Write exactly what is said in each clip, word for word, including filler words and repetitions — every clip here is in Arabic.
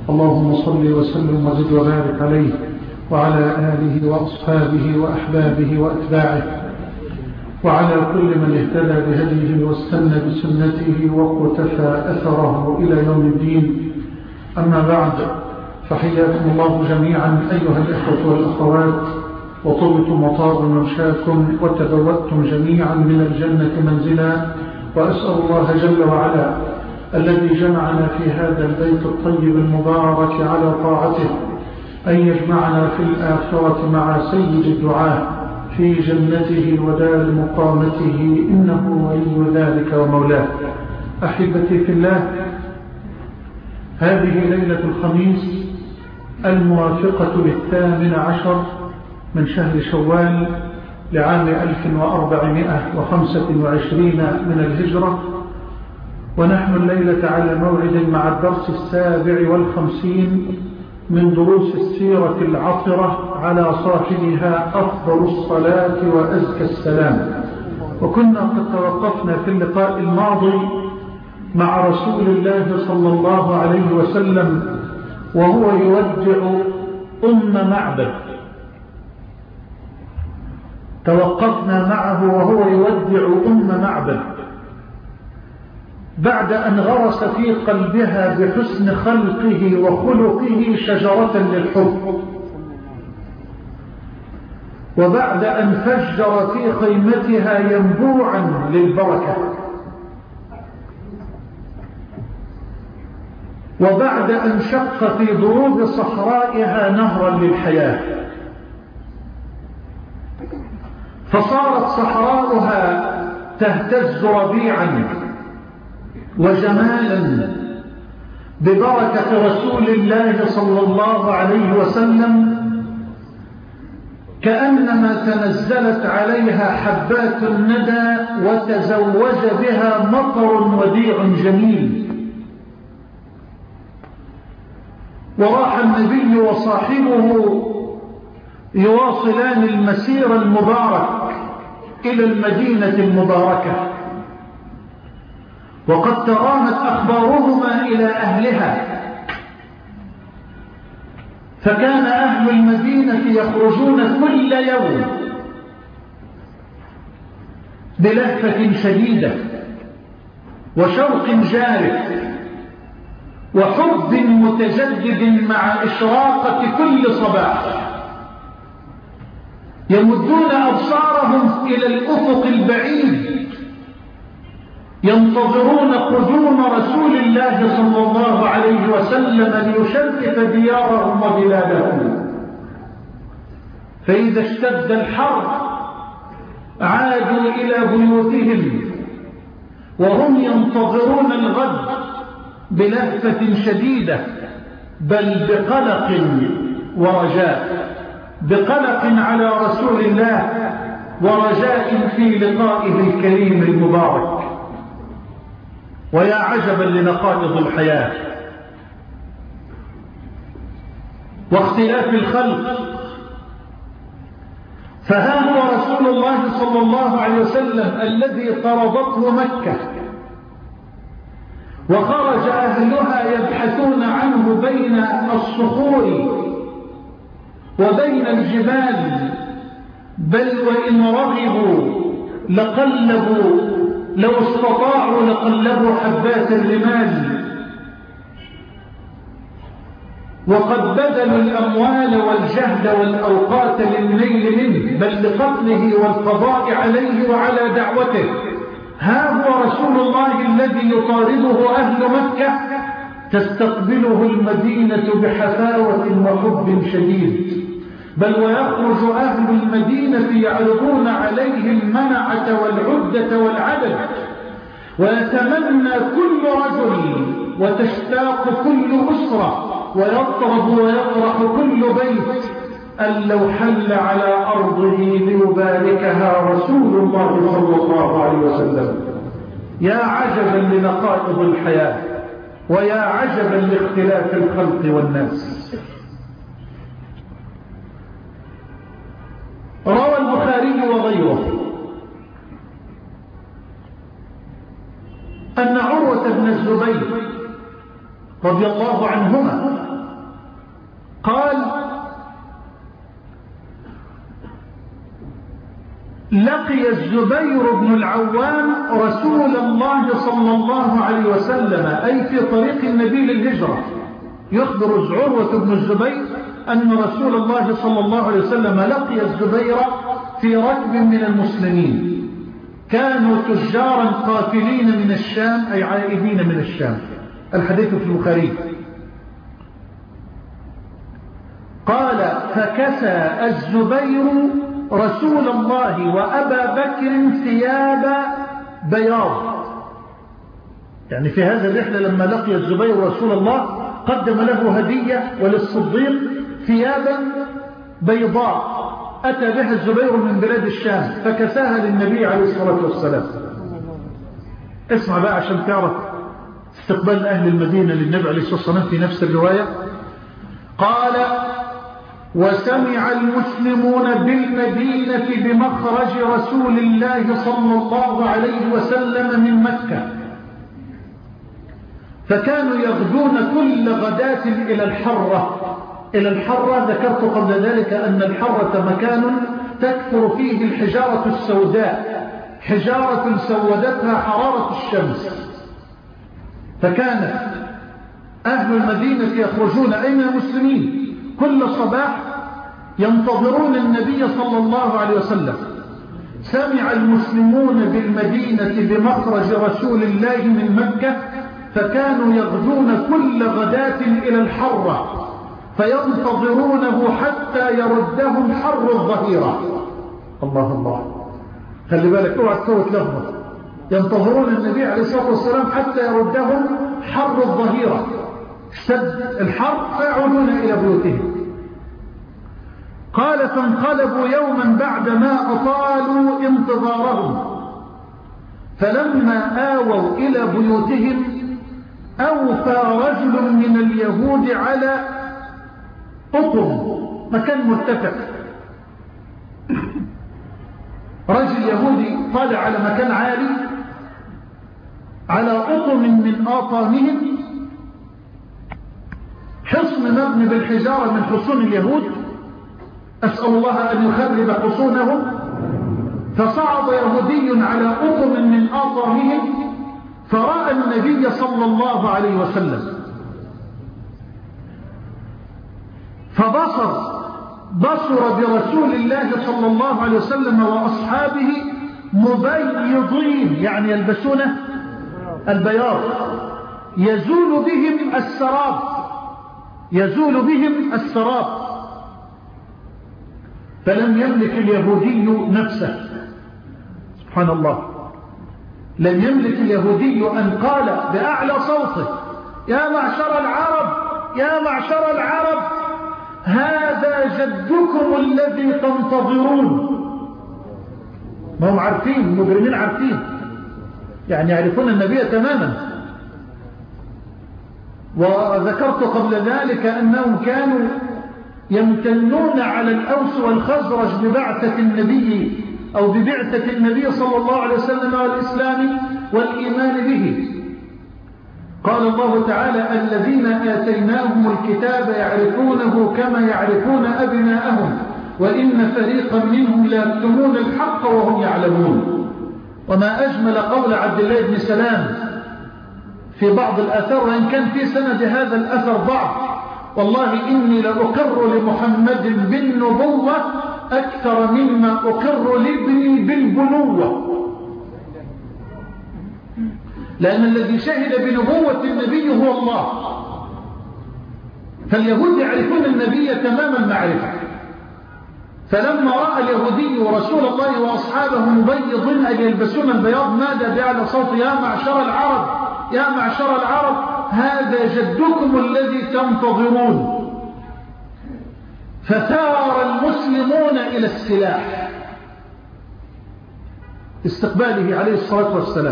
اللهم صل وسلم وزد وبارك عليه وعلى آله وأصحابه وأحبابه وأتباعه وعلى كل من اهتدى بهديه واستنى بسنته واقتفى أثره إلى يوم الدين. أما بعد، فحياكم الله جميعا أيها الإخوة والأخوات، وطبتم وطاب ممشاكم وتبوأتم جميعا من الجنة منزلا، وأسأل الله جل وعلا الذي جمعنا في هذا البيت الطيب المبارك على طاعته أن يجمعنا في الآخرة مع سيد الدعاء في جنته ودار مقامته، إنه ولي ذلك ومولاه. أحبتي في الله، هذه ليلة الخميس الموافقة للثامن عشر من شهر شوال لعام ألف وأربعمائة وخمسة وعشرين من الهجرة، ونحن الليلة على موعد مع الدرس السابع والخمسين من دروس السيرة العطرة على صاحبها أفضل الصلاة وأزكى السلام. وكنا قد توقفنا في اللقاء الماضي مع رسول الله صلى الله عليه وسلم وهو يودع أم معبد. توقفنا معه وهو يودع أم معبد بعد أن غرس في قلبها بحسن خلقه وخلقه شجرة للحب، وبعد أن فجر في خيمتها ينبوعا للبركة، وبعد أن شق في ضروب صحرائها نهرا للحياة، فصارت صحراؤها تهتز ربيعا وجمالا ببركة رسول الله صلى الله عليه وسلم، كأنما تنزلت عليها حبات الندى وتزوج بها مطر وديع جميل. وراح النبي وصاحبه يواصلان المسير المبارك إلى المدينة المباركة، وقد ترامت أخبارهما إلى أهلها، فكان أهل المدينة يخرجون كل يوم بلهفة شديدة وشوق جارف وحب متجدد مع إشراقة كل صباح، يمدون أبصارهم إلى الأفق البعيد ينتظرون قدوم رسول الله صلى الله عليه وسلم ليشرف ديارهم وبلادهم. فإذا اشتد الحر عادوا إلى بيوتهم وهم ينتظرون الغد بلهفة شديدة، بل بقلق ورجاء، بقلق على رسول الله ورجاء في لقائه الكريم المبارك. ويا عجبا لنقائض الحياة واختلاف الخلق، فها هو رسول الله صلى الله عليه وسلم الذي طردته مكة وخرج أهلها يبحثون عنه بين الصخور وبين الجبال، بل وإن رغبوا لقلبوا، لو استطاعوا لقلبوا حبات الرمال، وقد بذلوا الأموال والجهد والأوقات للنيل منه، بل لقتله والقضاء عليه وعلى دعوته. ها هو رسول الله الذي يطارده أهل مكة، تستقبله المدينة بحفاوة وحب شديد، بل ويخرج أهل المدينة يعرضون عليه المنعة والعدة والعدد، ويتمنى كل رجل وتشتاق كل أسرة ويطرب ويفرح كل بيت أن لو حل على أرضه ليباركها رسول الله صلى الله عليه وسلم. يا عجبا لنقائض الحياة، ويا عجبا لاختلاف الخلق والناس. روى البخاري وغيره أن عروة بن الزبير رضي الله عنهما لقي الزبير بن العوام رسول الله صلى الله عليه وسلم، أي في طريق النبي للهجرة. يخبر عروة بن الزبير أن رسول الله صلى الله عليه وسلم لقي الزبير في ركب من المسلمين، كانوا تجارا قافلين من الشام، أي عائدين من الشام. الحديث في البخاري. قال: فكسى الزبير رسول الله وأبا بكر ثياب بياض. يعني في هذا الرحلة لما لقي الزبير رسول الله قدم له هدية وللصديق ثيابا بيضاء أتى بها الزبير من بلاد الشام فكساها للنبي عليه الصلاة والسلام. اسمع بقى عشان تعرف استقبال أهل المدينة للنبي عليه الصلاة والسلام في نفس الرواية. قال: وسمع المسلمون بالمدينة بمخرج رسول الله صلى الله عليه وسلم من مكة، فكانوا يغدون كل غداة إلى الحرة. إلى الحرة ذكرت قبل ذلك أن الحرة مكان تكثر فيه الحجارة السوداء، حجارة سودتها حرارة الشمس. فكان أهل المدينة يخرجون أي من المسلمين كل صباح ينتظرون النبي صلى الله عليه وسلم. سمع المسلمون بالمدينة بمخرج رسول الله من مكة، فكانوا يغدون كل غداة إلى الحرة فينتظرونه حتى يردهم حر الظهيرة. الله الله، خلي بالك اوعى تسوي لفظة. ينتظرون النبي عليه الصلاة والسلام حتى يردهم حر الظهيرة، اشتد الحر فيعودون إلى بيوتهم. قال: فانقلبوا يوما بعدما أطالوا انتظارهم، فلما آووا إلى بيوتهم أوفى رجل من اليهود على أطم، مكان مرتفع. رجل يهودي طالع على مكان عالي على أطم من آطامهم، حصن مبني بالحجارة من حصون اليهود، أسأل الله أن يخرب حصونهم. فصعد يهودي على أطم من آطامهم فرأى النبي صلى الله عليه وسلم، فبصر بصر برسول الله صلى الله عليه وسلم وأصحابه مبيضين، يعني يلبسون البياض، يزول بهم السراب، يزول بهم السراب. فلم يملك اليهودي نفسه، سبحان الله، لم يملك اليهودي أن قال بأعلى صوته: يا معشر العرب، يا معشر العرب، هذا جدكم الذي تنتظرون. ما هم عارفين، المجرمين عارفين، يعني يعرفون النبي تماما. وذكرت قبل ذلك أنهم كانوا يمتنون على الأوس والخزرج ببعثة النبي أو ببعثة النبي صلى الله عليه وسلم والإسلام والإيمان به. قال الله تعالى: الذين آتيناهم الكتاب يعرفونه كما يعرفون أبناءهم وإن فريقا منهم ليكتمون الحق وهم يعلمون. وما أجمل قول عبد الله بن سلام في بعض الآثار، وإن كان في سند هذا الأثر ضعف: والله إني لأقر لمحمد بالنبوة أكثر مما أقر لابني بالبنوة. لأن الذي شهد بنبوة النبي هو الله. فاليهود يعرفون النبي تمام المعرفة. فلما رأى اليهودي رسول الله وأصحابه مبيضين أن يلبسون البياض نادى بأعلى صوت: يا معشر العرب، يا معشر العرب، هذا جدكم الذي تنتظرون. فثار المسلمون إلى السلاح استقباله عليه الصلاة والسلام،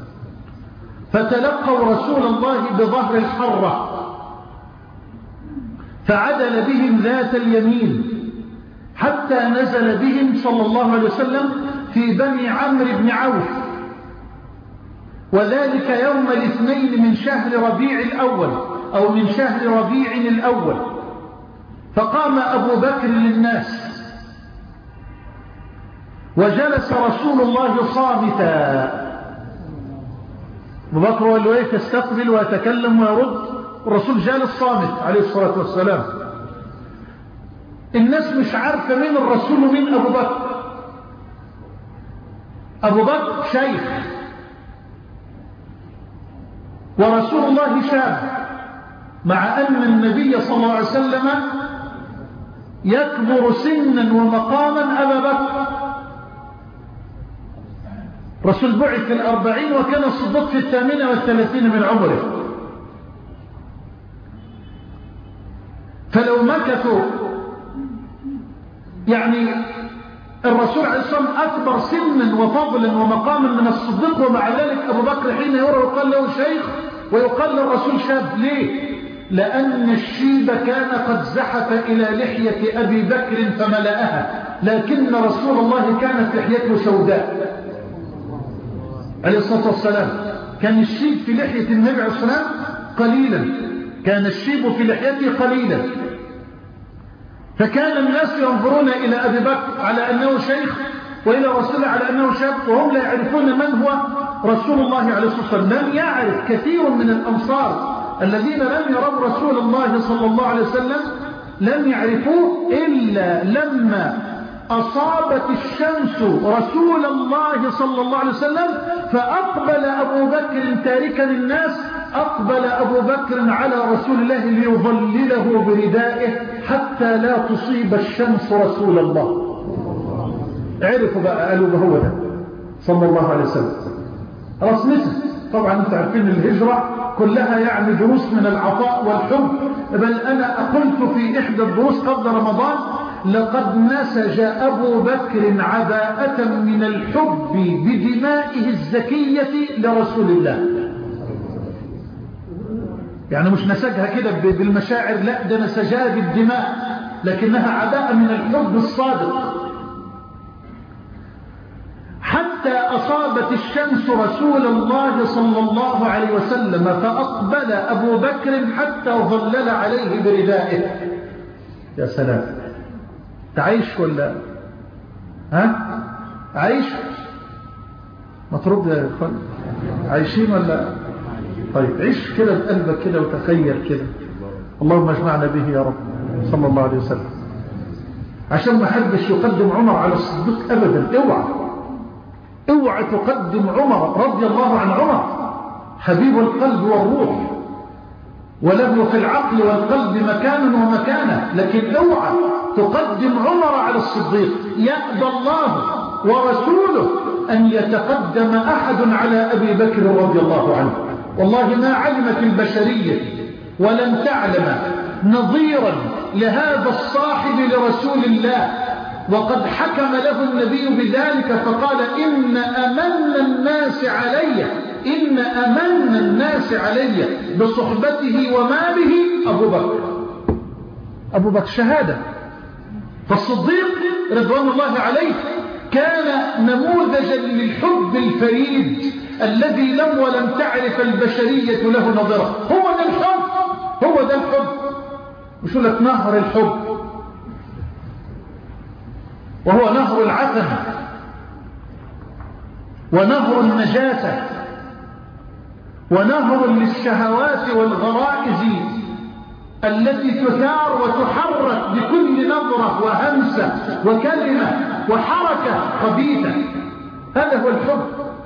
فتلقوا رسول الله بظهر الحرة، فعدل بهم ذات اليمين حتى نزل بهم صلى الله عليه وسلم في بني عمرو بن عوف، وذلك يوم الاثنين من شهر ربيع الأول أو من شهر ربيع الأول. فقام أبو بكر للناس وجلس رسول الله صامتا. أبو بكر هو اللي واقف يستقبل ويتكلم ويرد، الرسول جالس صامت عليه الصلاة والسلام. الناس مش عارفة مين الرسول ومين أبو بكر. أبو بكر شيخ ورسول الله شاب، مع أن النبي صلى الله عليه وسلم يكبر سنا ومقاما أبا بكر. رسول بعث في الأربعين وكان الصديق في الثامنة والثلاثين من عمره. فلو مكثوا يعني الرسول عليه الصلاة والسلام أكبر سنا وفضلا ومقاما من الصديق، ومع ذلك أبو بكر حين يرى يقال له شيخ ويقال للرسول شاب. ليه؟ لأن الشيب كان قد زحف إلى لحية أبي بكر فملأها، لكن رسول الله كانت لحيته سوداء عليه الصلاة والسلام. كان الشيب في لحية النبي عليه الصلاة والسلام قليلا، كان الشيب في لحيته قليلا، فكان الناس ينظرون إلى أبي بكر على أنه شيخ وإلى رسوله على أنه شاب، وهم لا يعرفون من هو رسول الله عليه الصلاة والسلام. لم يعرف كثير من الأنصار الذين لم يروا رسول الله صلى الله عليه وسلم، لم يعرفوه إلا لما أصابت الشمس رسول الله صلى الله عليه وسلم فأقبل أبو بكر تاركا الناس، أقبل أبو بكر على رسول الله ليظلله بردائه حتى لا تصيب الشمس رسول الله. عرفوا بقى، قالوا هو ده صلى الله عليه وسلم. رسمته طبعا انت عارفين الهجرة كلها يعني دروس من العطاء والحب، بل أنا قلت في إحدى الدروس قبل رمضان لقد نسج أبو بكر عباءة من الحب بدمائه الزكية لرسول الله. يعني مش نسجها كده بالمشاعر، لا، ده نسجها بالدماء، لكنها عباءة من الحب الصادق. حتى أصابت الشمس رسول الله صلى الله عليه وسلم فأقبل أبو بكر حتى ظلل عليه بردائه. يا سلام، تعيش ولا ها؟ عيش؟ ما ترد يا اخوان، عايشين ولا؟ طيب عيش كده بقلبك كده وتخيل كده. اللهم اجمعنا به يا رب صلى الله عليه وسلم. عشان ما حدش يقدم عمر على الصديق ابدا. اوعى اوعى تقدم عمر رضي الله عن عمر، حبيب القلب والروح، وله في العقل والقلب مكان ومكانه، لكن اوعى تقدم عمر على الصديق. يأبى الله ورسوله أن يتقدم أحد على أبي بكر رضي الله عنه. والله ما علمت البشرية ولن تعلم نظيرا لهذا الصاحب لرسول الله، وقد حكم له النبي بذلك فقال إن أمن الناس علي إن أمن الناس علي بصحبته وماله أبو بكر. أبو بكر شهادة. فالصديق رضوان الله عليه كان نموذجا للحب الفريد الذي لم ولم تعرف البشرية له نظرة. هو ده الحب، هو ده الحب. مش لك نهر الحب، وهو نهر العفن ونهر النجاسة ونهر للشهوات والغرائز التي تثار وتحرك بكل نظرة وهمسة وكلمة وحركة خبيثة. هذا هو الحب.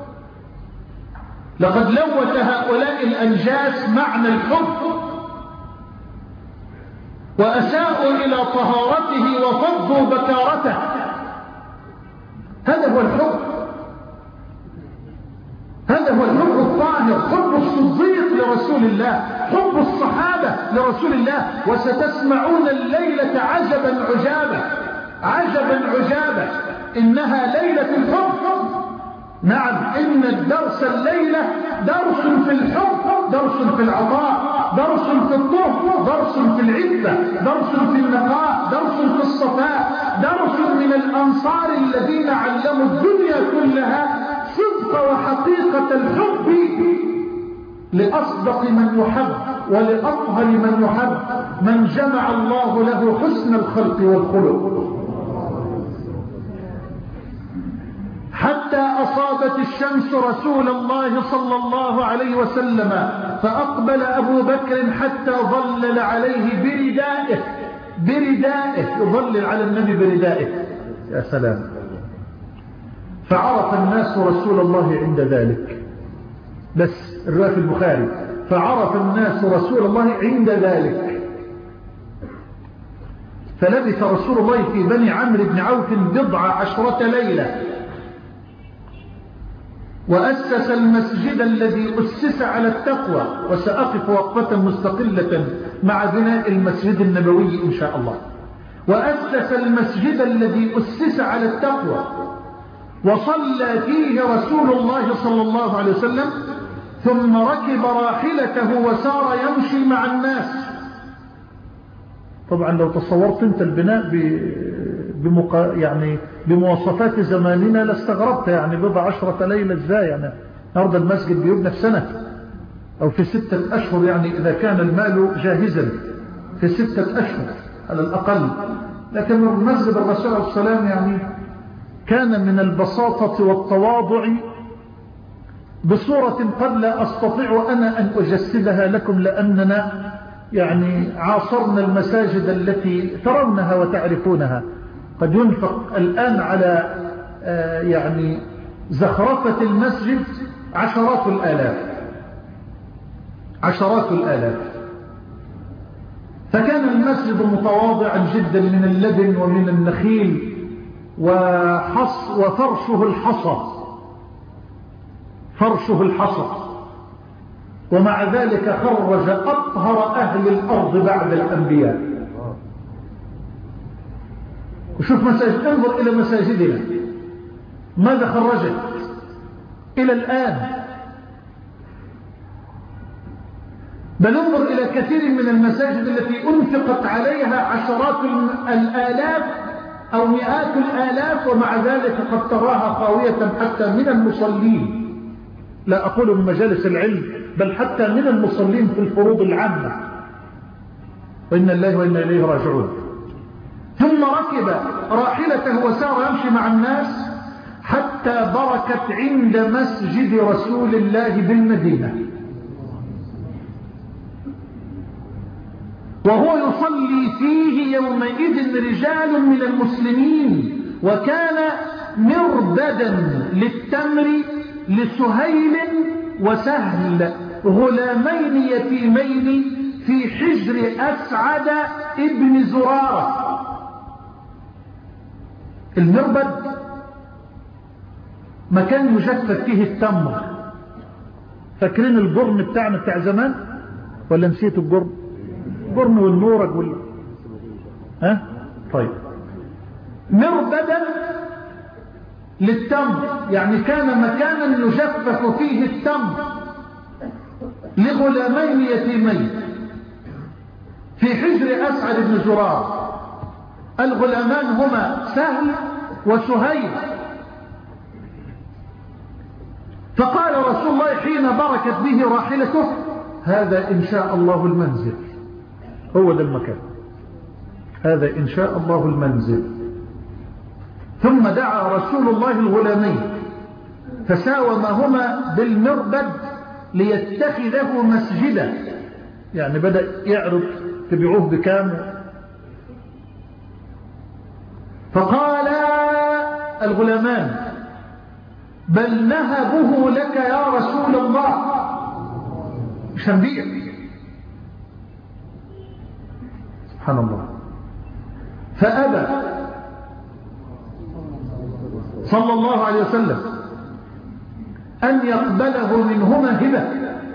لقد لوث هؤلاء الأنجاس معنى الحب وأساءوا إلى طهارته وفضوا بكارته. هذا هو الحب، هذا هو الحب الطاهر، حب الصديق لرسول الله، حب الصحابة لرسول الله. وستسمعون الليلة عجبا عجابا عجبا عجابا، إنها ليلة الحب. نعم، إن الدرس الليلة درس في الحب، درس في العطاء، درس في الطهر، درس في العفة، درس في النقاء، درس في الصفاء، درس من الأنصار الذين علموا الدنيا كلها صدق وحقيقة الحب لأصدق من يحب ولأطهر من يحب، من جمع الله له حسن الخلق والخلق. حتى أصابت الشمس رسول الله صلى الله عليه وسلم، فأقبل أبو بكر حتى ظلل عليه بردائه بردائه يظلل على النبي بردائه. يا سلام. فعرف الناس رسول الله عند ذلك، بس الرواية في البخاري، فعرف الناس رسول الله عند ذلك. فلبث رسول الله في بني عمرو بن عوف بضع عشرة ليلة، وأسس المسجد الذي أسس على التقوى، وسأقف وقفة مستقلة مع بناء المسجد النبوي إن شاء الله. وأسس المسجد الذي أسس على التقوى، وصلى فيه رسول الله صلى الله عليه وسلم، ثم ركب راحلته وسار يمشي مع الناس. طبعا لو تصورت انت البناء بمقا... يعني بمواصفات زماننا لاستغربت، يعني بضع عشرة ليلة ازاي؟ يعني النهارده المسجد بيبنى في سنة او في ستة اشهر، يعني اذا كان المال جاهزا في ستة اشهر على الاقل. لكن المسجد الرسول عليه السلام يعني كان من البساطة والتواضع بصورة قد لا أستطيع أنا أن أجسدها لكم، لأننا يعني عاصرنا المساجد التي ترونها وتعرفونها. قد ينفق الآن على يعني زخرفة المسجد عشرات الآلاف عشرات الآلاف. فكان المسجد متواضعا جدا من اللبن ومن النخيل، وحص وفرشه الحصى فرشه الحصى ومع ذلك خرج أطهر أهل الأرض بعد الأنبياء. وشوف مساجد، انظر إلى مساجدنا ماذا خرجت إلى الآن. بل انظر إلى كثير من المساجد التي أنفقت عليها عشرات الآلاف أو مئات الآلاف، ومع ذلك قد تراها خاوية حتى من المصلين. لا أقول من مجالس العلم، بل حتى من المصلين في الفروض العامة. وإن الله وإنا إليه راجعون. ثم ركب راحلته وسار يمشي مع الناس حتى بركت عند مسجد رسول الله بالمدينة، وهو يصلي فيه يومئذ رجال من المسلمين، وكان مربدا للتمر لسهيل وسهل، غلامين يتيمين في حجر أسعد ابن زرارة. المربد مكان يجفف فيه التمر. فاكرين الجرن بتاعنا بتاع زمان ولا نسيت الجرن؟ الجرن والنورج وال... ها؟ طيب. مربدا للتمر، يعني كان مكانا يجفف فيه التمر لغلامين يتيمين في حجر أسعد بن زرار. الغلامان هما سهل وسهيل. فقال رسول الله حين بركت به راحلته: هذا إن شاء الله المنزل. هو ده المكان، هذا إن شاء الله المنزل. ثم دعا رسول الله الغلامين فساومهما بالمربد ليتخذه مسجدا، يعني بدأ يعرض تبيعوه بكام. فقال الغلامان: بل نهبه لك يا رسول الله، مش هنبيع. سبحان الله. فأبى صلى الله عليه وسلم أن يقبله منهما هبة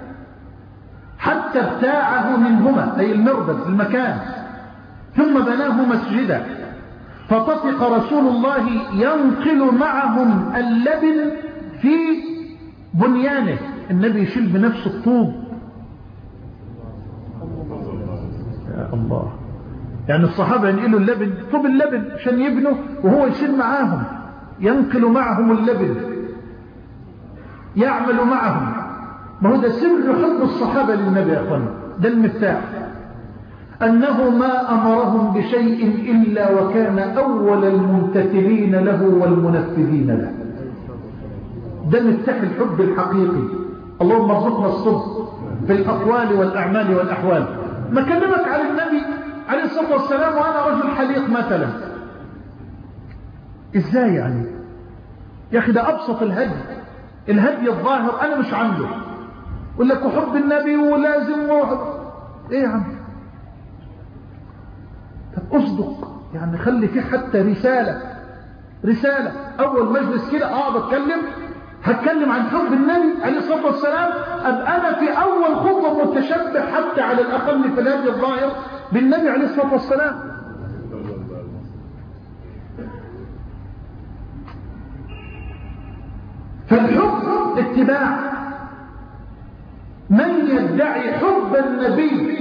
حتى ابتاعه منهما، أي المربد المكان، ثم بناه مسجدا. فطفق رسول الله ينقل معهم اللبن في بنيانه. النبي يشيل بنفس الطوب. يا الله، يعني الصحابة ينقلوا اللبن، طوب اللبن عشان يبنوا، وهو يشيل معاهم، ينقل معهم اللبن، يعمل معهم. ما هو ده سر حب الصحابة للنبي يا أخوانا، ده المفتاح، أنه ما أمرهم بشيء إلا وكان أول الممتثلين له والمنفذين له. ده مفتاح الحب الحقيقي. اللهم ارزقنا الصدق في الأقوال والأعمال والأحوال. ما كلمك على النبي عليه الصلاة والسلام وأنا رجل حليق مثلا، إزاي يعني يا أخي؟ ده أبسط الهدي، الهدي الظاهر أنا مش عنده. يقول لك وحب النبي ولازم وحب إيه يا عم؟ طب أصدق يعني، خلي فيه حتى رسالة رسالة. أول مجلس كده أقعد أتكلم، هتكلم عن حب النبي عليه الصلاة والسلام، أبقى أنا في أول خطوة متشبه حتى على الأقل في الهدي الظاهر بالنبي عليه الصلاة والسلام. فالحب اتباع. من يدعي حب النبي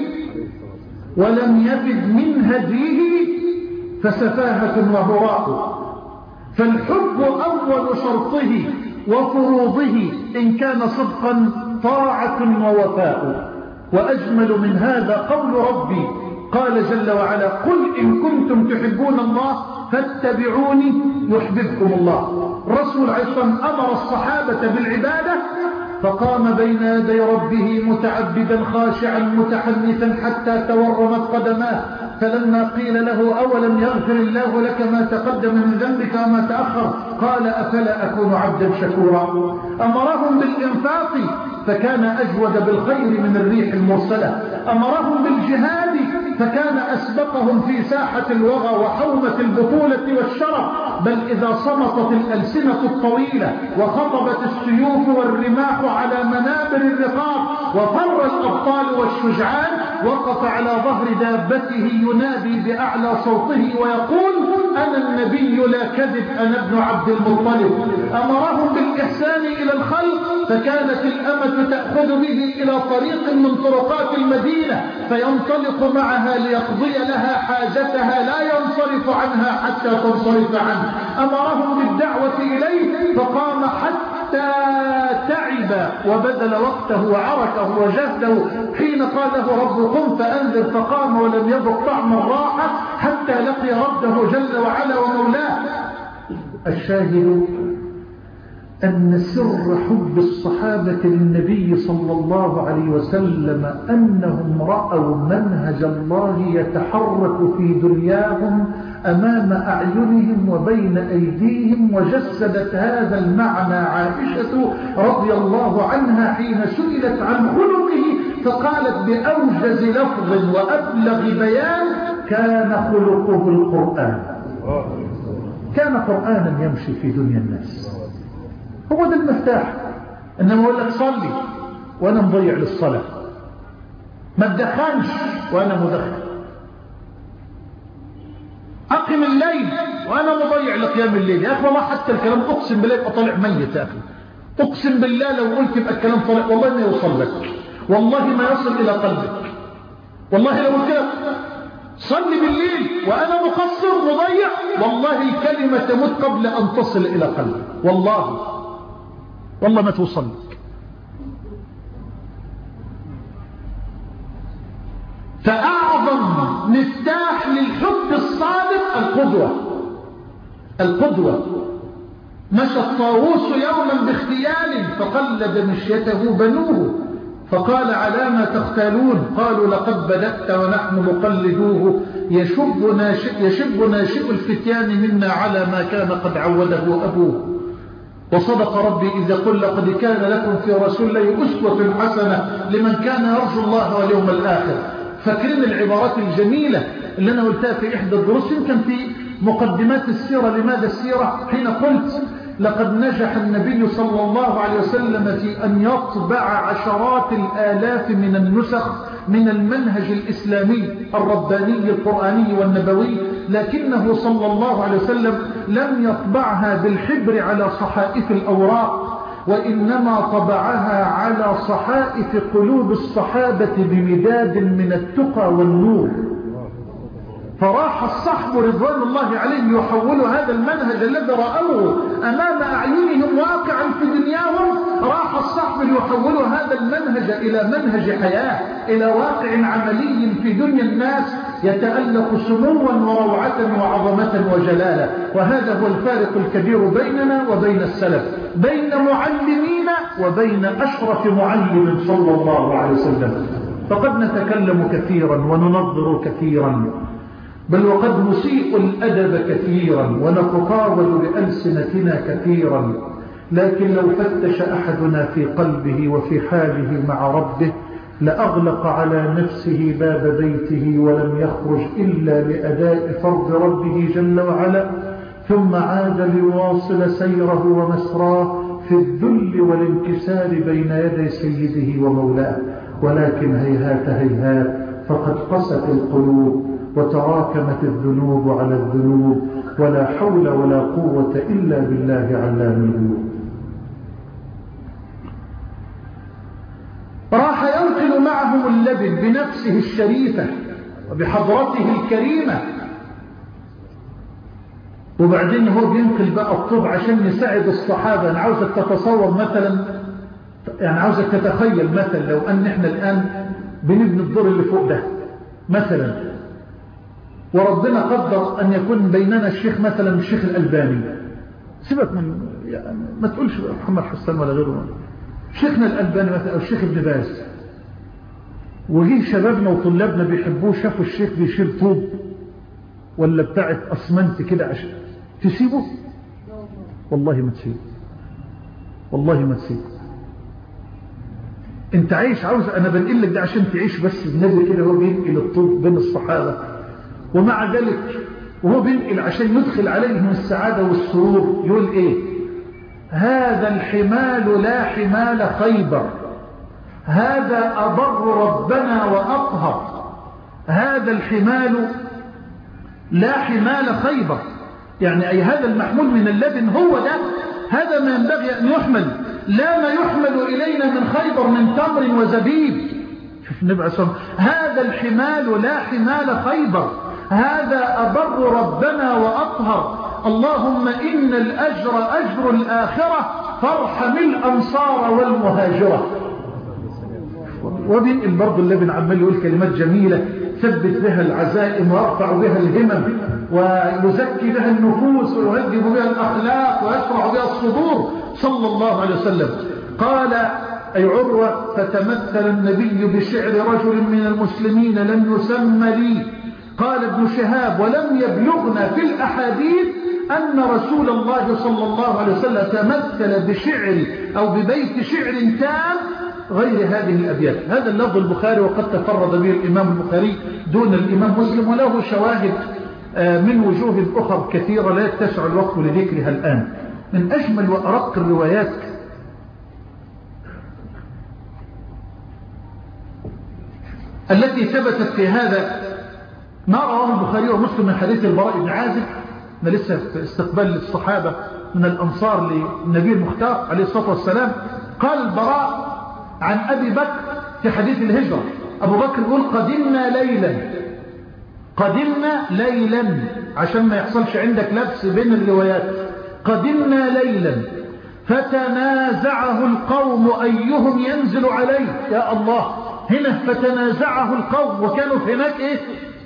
ولم يفد من هديه فسفاهة وهراء. فالحب أول شرطه وفروضه إن كان صدقا طاعة ووفاء. وأجمل من هذا قول ربي قال جل وعلا قل إن كنتم تحبون الله فاتبعوني يحببكم الله. الرسول عليه الصلاة والسلام أمر الصحابة بالعبادة فقام بين يدي ربه متعبدا خاشعا متحنثا حتى تورمت قدماه. فلما قيل له أولم يغفر الله لك ما تقدم من ذنبك وما تأخر قال أفلا أكون عبدا شكورا. أمرهم بالإنفاق فكان أجود بالخير من الريح المرسلة. أمرهم بالجهاد فكان أسبقهم في ساحة الوغى وحومة البطولة والشرف. بل إذا صمتت الألسنة الطويلة وخطبت السيوف والرماح على منابر الرقاب وفر الأبطال والشجعان وقف على ظهر دابته ينادي بأعلى صوته ويقول أنا النبي لا كذب أنا ابن عبد المطلب. أمرهم بالإحسان إلى الخلق فكانت الأمة تأخذ به إلى طريق من طرقات المدينة فينطلق معها ليقضي لها حاجتها لا ينصرف عنها حتى تنصرف عنه. أمرهم بالدعوة إليه فقام حتى تعب وبذل وقته وعركه وجهده حين قال له رب قم فأنذر فقام ولم يذق طعم الراحة حتى لقي ربه جل وعلا ومولاه. الشاهد أن سر حب الصحابة للنبي صلى الله عليه وسلم أنهم رأوا منهج الله يتحرك في دنياهم أمام أعينهم وبين أيديهم. وجسدت هذا المعنى عائشة رضي الله عنها حين سئلت عن خلقه فقالت بأوجز لفظ وأبلغ بيان كان خلقه القرآن. كان قرآنا يمشي في دنيا الناس. هو ده المفتاح. إنما أقول لك صلي وأنا مضيع للصلاة، ما تدخنش وأنا مدخن، أقم الليل وأنا مضيع لقيام الليل. يا أخي والله حتى الكلام أقسم بالله يبقى طالع ميت. يا أخي أقسم بالله لو قلت يبقى الكلام طالع والله ما يوصل لك، والله ما يصل إلى قلبك. والله لو قلت لك صلي بالليل وأنا مقصر مضيع والله الكلمة تموت قبل أن تصل إلى قلبك. والله والله ما توصل لك. فأعظم مفتاح للحب الصادق القدوة. القدوة. مشى الطاووس يوما باختيال فقلد مشيته بنوه فقال على ما تختالون قالوا لقد بدأت ونحن مقلدوه يشب ناشئ, يشب ناشئ الفتيان منا على ما كان قد عوده أبوه. وصدق ربي إذا قل لقد كان لكم في رسول الله أسوة حسنة لمن كان يرجو الله واليوم الآخر. فاكرين العبارات الجميلة اللي أنا قلتها في إحدى الدروس يمكن في مقدمات السيرة. لماذا السيرة؟ حين قلت لقد نجح النبي صلى الله عليه وسلم في أن يطبع عشرات الآلاف من النسخ من المنهج الإسلامي الرباني القرآني والنبوي، لكنه صلى الله عليه وسلم لم يطبعها بالحبر على صحائف الأوراق وإنما طبعها على صحائف قلوب الصحابة بمداد من التقى والنور. فراح الصحب رضوان الله عليهم يحولوا هذا المنهج الذي رأوه أمام أعينهم واقعا في دنياهم. راح الصحب يحولوا هذا المنهج إلى منهج حياة، إلى واقع عملي في دنيا الناس. يتألق سموا وروعة وعظمة وجلالة. وهذا هو الفارق الكبير بيننا وبين السلف، بين معلمين وبين أشرف معلم صلى الله عليه وسلم. فقد نتكلم كثيرا وننظر كثيرا، بل وقد نسيء الأدب كثيرا ونتطاول بألسنتنا كثيرا، لكن لو فتش أحدنا في قلبه وفي حاله مع ربه لأغلق على نفسه باب بيته ولم يخرج إلا لأداء فرض ربه جل وعلا، ثم عاد ليواصل سيره ومسراه في الذل والانكسار بين يدي سيده ومولاه. ولكن هيهات هيهات، فقد قست القلوب وتراكمت الذنوب على الذنوب، ولا حول ولا قوة إلا بالله علام الغيوب. راح ينقل معهم اللبن بنفسه الشريفة وبحضرته الكريمة، وبعدين هو بينقل بقى الطب عشان يساعد الصحابة. أنا عاوزك تتصور مثلا، يعني عاوزك تتخيل مثلا لو أن احنا الآن بنبني الدور اللي فوق ده مثلا، وربنا قدر أن يكون بيننا الشيخ مثلا الشيخ الألباني، سيبك من يعني ما تقولش محمد حسان ولا غيره، شيخنا الألباني مثلا أو الشيخ ابن باز، وهي شبابنا وطلابنا بيحبوه، شافوا الشيخ بيشيل طوب ولا بتاعت أسمنت كده عشان تسيبه؟ والله ما تسيبه، والله ما تسيبه. انت عايش، عاوز انا بنقل لك ده عشان تعيش بس. النبي كده هو بينقل الطوب بين الصحابة، ومع ذلك وهو بينقل عشان يدخل عليهم السعادة والسرور يقول ايه؟ هذا الحمال لا حمال خيبر، هذا أبر ربنا وأطهر. هذا الحمال لا حمال خيبر، يعني أي هذا المحمول من اللبن هو ده، هذا ما ينبغي أن يحمل، لا ما يحمل إلينا من خيبر من تمر وزبيب. شوف النبي عليه الصلاة والسلام، هذا الحمال لا حمال خيبر، هذا أبر ربنا وأطهر. اللهم إن الأجر أجر الآخرة، فارحم الأنصار والمهاجرة. وبينقل برضو اللبن عمال يقول كلمات جميلة ثبت بها العزائم ويرفع بها الهمم ويزكي بها النفوس ويهذب بها الأخلاق ويشرح بها الصدور صلى الله عليه وسلم. قال أي عروة: فتمثل النبي بشعر رجل من المسلمين لم يسمى لي. قال ابن شهاب: ولم يبلغنا في الأحاديث أن رسول الله صلى الله عليه وسلم تمثل بشعر أو ببيت شعر تام غير هذه الأبيات. هذا اللفظ البخاري، وقد تفرد به الإمام البخاري دون الإمام مسلم، وله شواهد من وجوه أخرى كثيرة لا يتسع الوقت لذكرها الآن. من أجمل وأرق الروايات التي ثبتت في هذا ما رواه البخاري ومسلم من حديث البراء بن عازب، ما لسه في استقبال الصحابة من الأنصار للنبي المختار عليه الصلاة والسلام. قال البراء عن أبي بكر في حديث الهجرة، أبو بكر يقول: قدمنا ليلا، قدمنا ليلا، عشان ما يحصلش عندك لبس بين الروايات. قدمنا ليلا فتنازعه القوم أيهم ينزل عليه. يا الله، هنا فتنازعه القوم، وكانوا في هناك إيه؟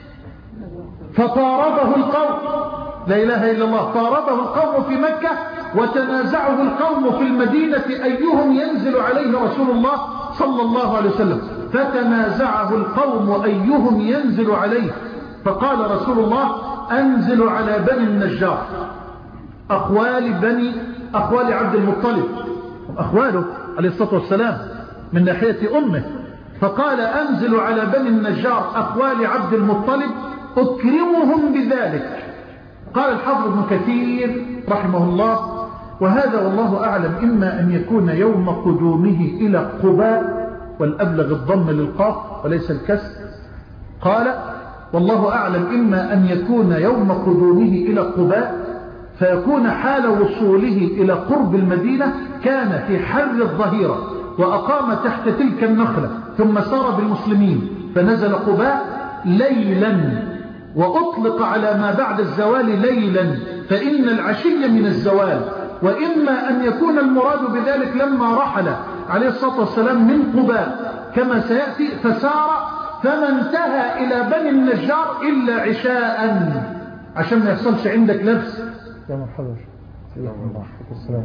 فطارده القوم. لا إله إلا الله. طارده القوم في مكة، وتنازعه القوم في المدينة أيهم ينزل عليه رسول الله صلى الله عليه وسلم. فتنازعه القوم أيهم ينزل عليه، فقال رسول الله: أنزل على بني النجار، أخوال بني أخوال عبد المطلب، أخواله عليه الصلاة والسلام من ناحية أمه. فقال: أنزل على بني النجار أخوال عبد المطلب أكرمهم بذلك. قال الحافظ ابن كثير رحمه الله: وهذا والله أعلم إما أن يكون يوم قدومه إلى قباء، والأبلغ الضم للقاف وليس الكسر. قال: والله أعلم إما أن يكون يوم قدومه إلى قباء، فيكون حال وصوله إلى قرب المدينة كان في حر الظهيرة، وأقام تحت تلك النخلة، ثم سار بالمسلمين فنزل قباء ليلا، وأطلق على ما بعد الزوال ليلا، فإن العشي من الزوال. وإما أن يكون المراد بذلك لما رحل عليه الصلاة والسلام من قباء كما سيأتي، فسار فما انتهى إلى بني النجار إلا عشاء عشان ما يحصلش عندك لبس. يا مرحبا. السلام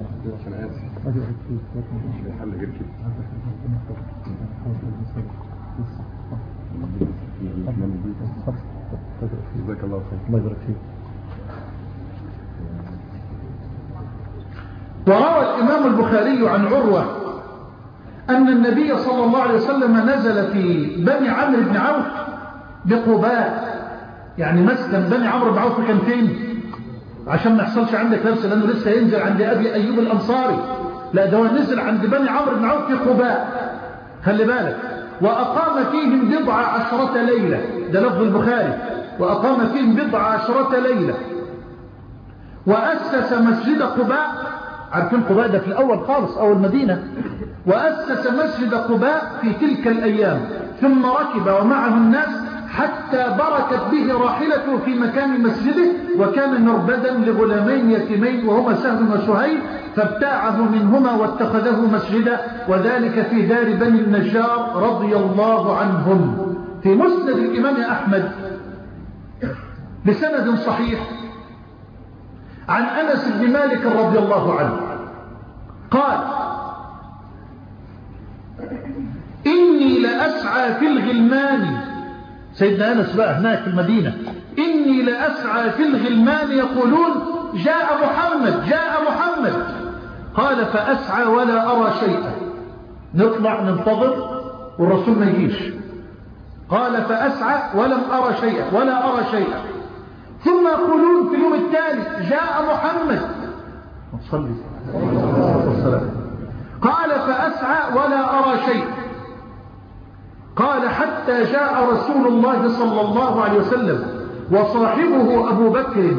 جزاك الله خير. الله يبارك فيك. وروى الإمام البخاري عن عروة أن النبي صلى الله عليه وسلم نزل في بني عمرو بن عوف بقباء، يعني مسكن بني عمرو بن عوف كان فين؟ عشان ما يحصلش عندك لبس، لأنه لسه ينزل عند أبي أيوب الأنصاري، لا ده هو نزل عند بني عمرو بن عوف في قباء، خلي بالك. وأقام فيهم بضع عشرة ليلة، ده لفظ البخاري، وأقام فيهم بضع عشرة ليلة. وأسس مسجد قباء، عارفين قباء ده في الأول خالص أول مدينة، وأسس مسجد قباء في تلك الأيام، ثم ركب ومعه الناس حتى بركت به راحلته في مكان مسجده، وكان مربدا لغلامين يتيمين وهما سهل وسهيل، فابتاعه منهما واتخذه مسجدا، وذلك في دار بني النجار رضي الله عنهم. في مسند الإمام أحمد بسند صحيح عن أنس بن مالك رضي الله عنه قال: إني لأسعى في الغلمان، سيدنا أنس بقى هناك في المدينة، إني لأسعى في الغلمان يقولون جاء محمد جاء محمد، قال: فأسعى ولا أرى شيئا، نطلع ننتظر والرسول ما يجيش، قال: فأسعى ولم أرى شيئا ولا أرى شيئا، ثم يقولون في اليوم التالي جاء محمد صلي والسلام، قال: فأسعى ولا أرى شيئا، قال: حتى جاء رسول الله صلى الله عليه وسلم وصاحبه أبو بكر،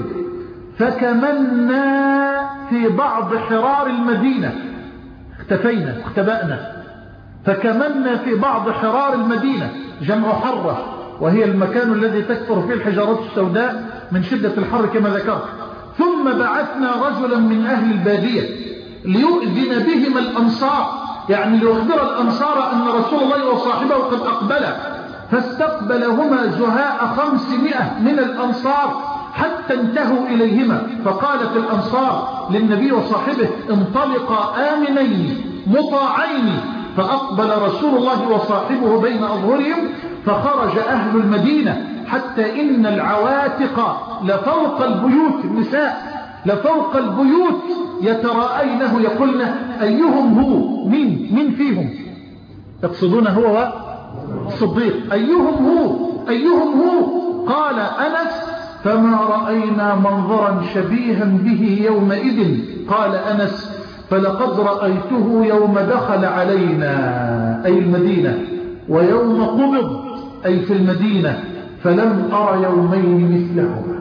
فكمنا في بعض حرار المدينة، اختفينا اختبأنا، فكمنا في بعض حرار المدينة، جمع حرة، وهي المكان الذي تكثر فيه الحجارات السوداء من شدة الحر كما ذكرت. ثم بعثنا رجلا من أهل البادية ليؤذن بهم الأنصار، يعني ليخبر الأنصار أن رسول الله وصاحبه قد أقبل، فاستقبلهما زهاء خمسمائة من الأنصار حتى انتهوا إليهما، فقالت الأنصار للنبي وصاحبه: انطلقا آمنين مطاعين، فأقبل رسول الله وصاحبه بين أظهرهم، فخرج أهل المدينة حتى إن العواتق لفوق البيوت، النساء لفوق البيوت يتراءينه يقولن أيهم هو، مين مين فيهم، يقصدون هو الصديق، أيهم هو أيهم هو، قال أنس: فما رأينا منظرا شبيها به يومئذ، قال أنس: فلقد رأيته يوم دخل علينا أي المدينة، ويوم قبض أي في المدينة، فلم أرى يومين مثلهما.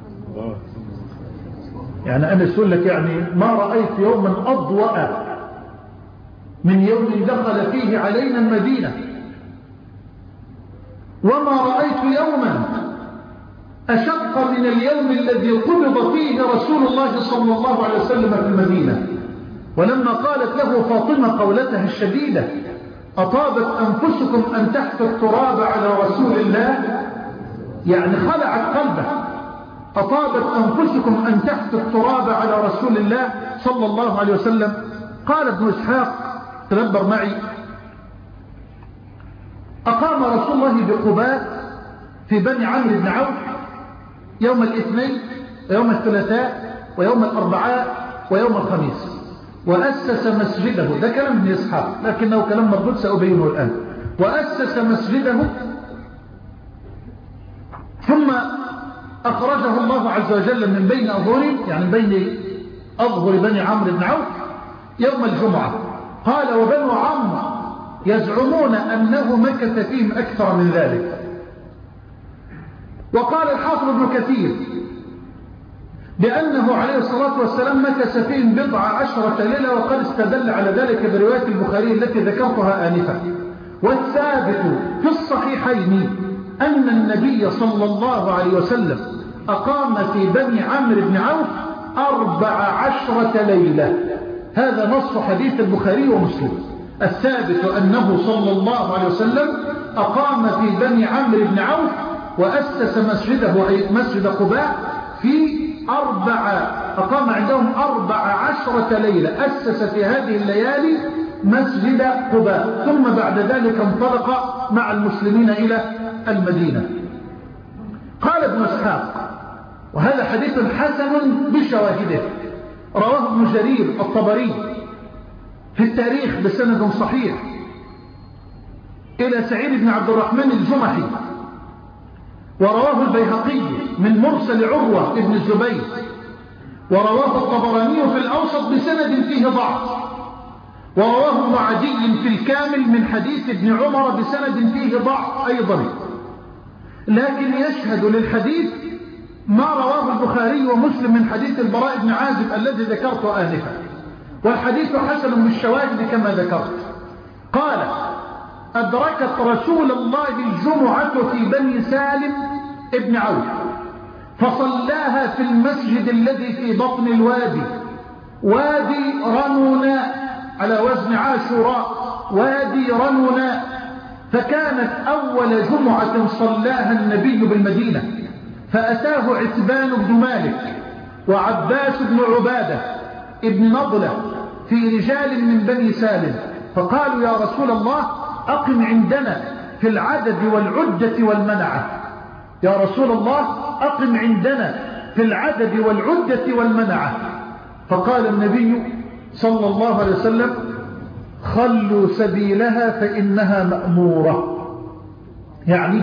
يعني أنا أقول لك يعني ما رأيت يوما أضوأ من يوم دخل فيه علينا المدينة، وما رأيت يوما أشق من اليوم الذي قبض فيه رسول الله صلى الله عليه وسلم في المدينة. ولما قالت له فاطمة قولتها الشديدة: أطابت أنفسكم أن تحثوا التراب على رسول الله، يعني خلعت قلبه، أطابت أنفسكم أن تحثوا التراب على رسول الله صلى الله عليه وسلم. قال ابن إسحاق: تدبر معي، أقام رسول الله بقباء في بني عمرو بن عوف يوم الاثنين ويوم الثلاثاء ويوم الأربعاء ويوم الخميس، وأسس مسجده، ده كلام ابن إسحاق لكنه كلام مردود سأبينه الآن. وأسس مسجده، ثم أخرجه الله عز وجل من بين أظهرهم، يعني بين أظهر بني عمرو بن عوف يوم الجمعة. قال: وبنو عمرو يزعمون أنه مكث فيهم أكثر من ذلك. وقال الحافظ ابن كثير بأنه عليه الصلاة والسلام مكث فيهم بضع عشرة ليلة، وقد استدل على ذلك برواية البخاري التي ذكرتها آنفا. والثابت في الصحيحين أن النبي صلى الله عليه وسلم أقام في بني عمرو بن عوف أربع عشرة ليلة، هذا نص حديث البخاري ومسلم. الثابت أنه صلى الله عليه وسلم أقام في بني عمرو بن عوف وأسس مسجده أي مسجد قباء في أربع أقام عندهم أربع عشرة ليلة، أسس في هذه الليالي مسجد قباء، ثم بعد ذلك انطلق مع المسلمين إلى المدينة. قال ابن إسحاق وهذا حديث حسن بشواهده، رواه ابن جرير الطبري في التاريخ بسند صحيح إلى سعيد بن عبد الرحمن الجمحي، ورواه البيهقي من مرسل عروة ابن الزبير، ورواه الطبراني في الأوسط بسند فيه ضعف، ورواه ابن عدي في الكامل من حديث ابن عمر بسند فيه ضعف أيضا، لكن يشهد للحديث ما رواه البخاري ومسلم من حديث البراء بن عازب الذي ذكرته آنفا، والحديث حسن بالشواهد كما ذكرت. قال أدركت رسول الله الجمعة في بني سالم ابن عوف فصلاها في المسجد الذي في بطن الوادي، وادي رنونا على وزن عاشوراء، وادي رنونا، فكانت أول جمعة صلاها النبي بالمدينة، فأتاه عتبان بن مالك وعباس بن عبادة ابن نضلة في رجال من بني سالم، فقالوا يا رسول الله أقم عندنا في العدد والعدة والمنعة، يا رسول الله أقم عندنا في العدد والعدة والمنعة. فقال النبي صلى الله عليه وسلم خلوا سبيلها فإنها مأمورة، يعني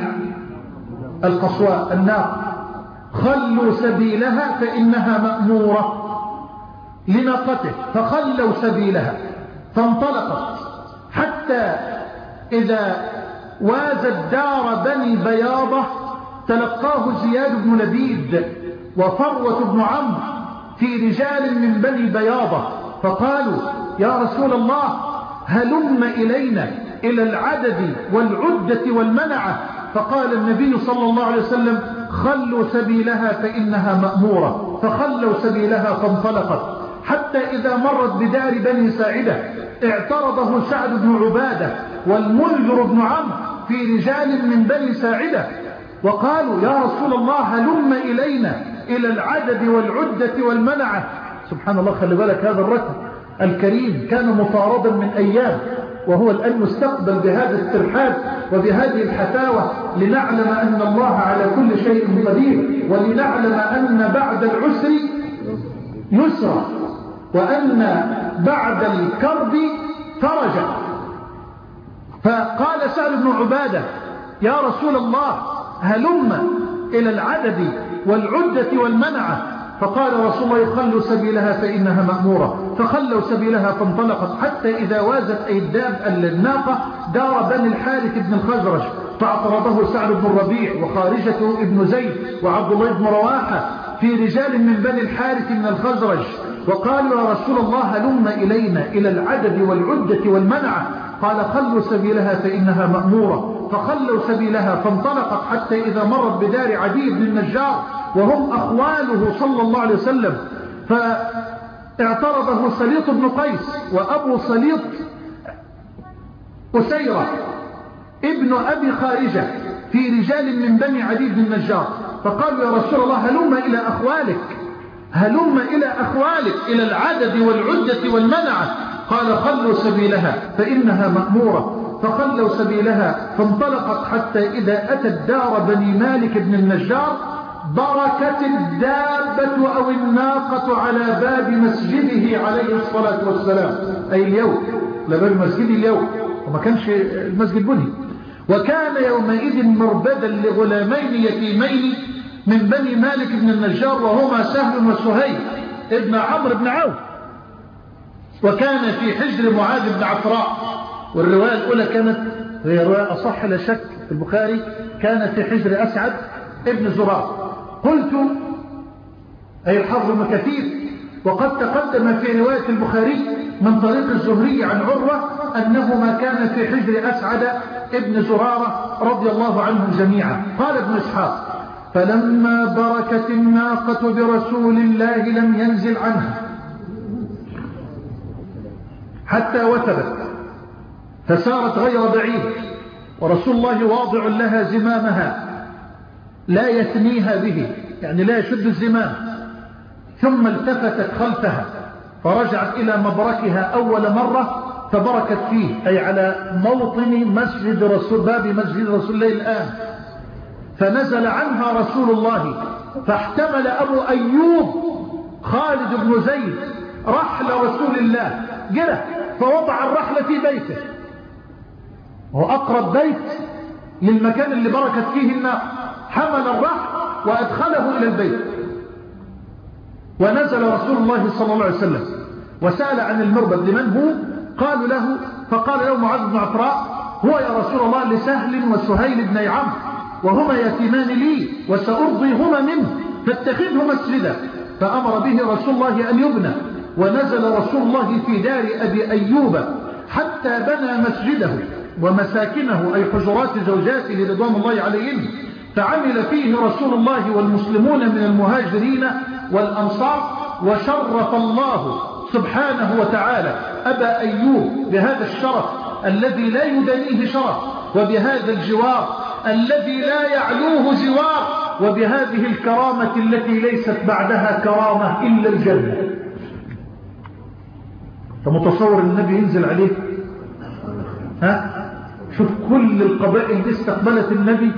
القصواء الناقة، خلوا سبيلها فإنها مأمورة لناقته، فخلوا سبيلها فانطلقت حتى إذا وازت دار بني بياضة تلقاه زياد بن لبيد وفروة بن عمرو في رجال من بني بياضة، فقالوا يا رسول الله هلم إلينا إلى العدد والعدة والمنعة، فقال النبي صلى الله عليه وسلم خلوا سبيلها فإنها مأمورة، فخلوا سبيلها فانطلقت حتى إذا مرت بدار بني ساعدة اعترضه سعد بن عبادة والمنذر بن عمرو في رجال من بني ساعدة، وقالوا يا رسول الله هلم إلينا إلى العدد والعدة والمنعة. سبحان الله، خلي بالك هذا الركب الكريم كان مطاردا من أيام، وهو الآن مستقبل بهذا الترحاب وبهذه الحفاوة، لنعلم أن الله على كل شيء قدير، ولنعلم أن بعد العسر يسرا، وأن بعد الكرب فرجا. فقال سعد بن عبادة يا رسول الله هلم إلى العدد والعدة والمنعة، فقال رسول الله خلوا سبيلها فإنها مأمورة، فخلوا سبيلها فانطلقت حتى إذا وازت أي الداب الناقة دار بني الحارث بن الخزرج، فاعترضه سعد بن الربيع وخارجة ابن زيد وعبد الله بن رواحة في رجال من بني الحارث من الخزرج، وقالوا يا رسول الله هلم إلينا إلى العدد والعدة والمنعة، قال خلوا سبيلها فإنها مأمورة، فخلوا سبيلها فانطلقت حتى إذا مرت بدار عدي بن النجار وهم أخواله صلى الله عليه وسلم، فاعترضه سليط بن قيس وأبو سليط أسيرة ابن أبي خارجة في رجال من بني عدي بن النجار، فقالوا يا رسول الله هلم إلى أخوالك، هلم إلى أخوالك إلى العدد والعدة والمنعة، قال خلوا سبيلها فإنها مأمورة، فخلوا سبيلها فانطلقت حتى إذا أتت دار بني مالك بن النجار بركت الدابة أو الناقة على باب مسجده عليه الصلاة والسلام، أي اليوم لباب مسجد اليوم، وما كانش المسجد بني، وكان يومئذ مربدا لغلامين يتيمين من بني مالك بن النجار وهما سهل وسهيل ابن عمرو بن عوف، وكان في حجر معاذ بن عفراء، والرواية الأولى كانت هي رواية أصح لا شك في البخاري، كان في حجر أسعد ابن زرار. قلت أي الحافظ ابن كثير وقد تقدم في رواية البخاري من طريق الزهري عن عروة أنهما كان في حجر أسعد ابن زرارة رضي الله عنهم جميعا. قال ابن إسحاق فلما بركت الناقة برسول الله لم ينزل عنها حتى وثبت، فسارت غير بعيد ورسول الله واضع لها زمامها لا يثنيها به، يعني لا يشد الزمام. ثم التفتت خلفها فرجعت إلى مبركها أول مرة فبركت فيه، أي على موطن مسجد رسول باب مسجد رسول الله الآن. فنزل عنها رسول الله فاحتمل أبو أيوب خالد بن زيد رحل رسول الله جرى فوضع الرحل في بيته، هو أقرب بيت للمكان اللي بركت فيه النار، حمل الرحل وأدخله إلى البيت. ونزل رسول الله صلى الله عليه وسلم وسأل عن المربد لمن هو، قالوا له، فقال له معاذ بن عفراء هو يا رسول الله لسهل وسهيل بن عمرو وهما يتيمان لي وسأرضيهما منه فاتخذه مسجدا. فأمر به رسول الله أن يبنى، ونزل رسول الله في دار أبي أيوب حتى بنى مسجده ومساكنه، أي حجرات زوجاته رضوان الله عليهم، فعمل فيه رسول الله والمسلمون من المهاجرين والأنصار. وشرف الله سبحانه وتعالى أبا أيوب بهذا الشرف الذي لا يدنيه شرف، وبهذا الجوار الذي لا يعلوه جوار، وبهذه الكرامة التي ليست بعدها كرامة إلا الجنة. فمتصور النبي ينزل عليه، ها شوف كل القبائل دي استقبلت النبي،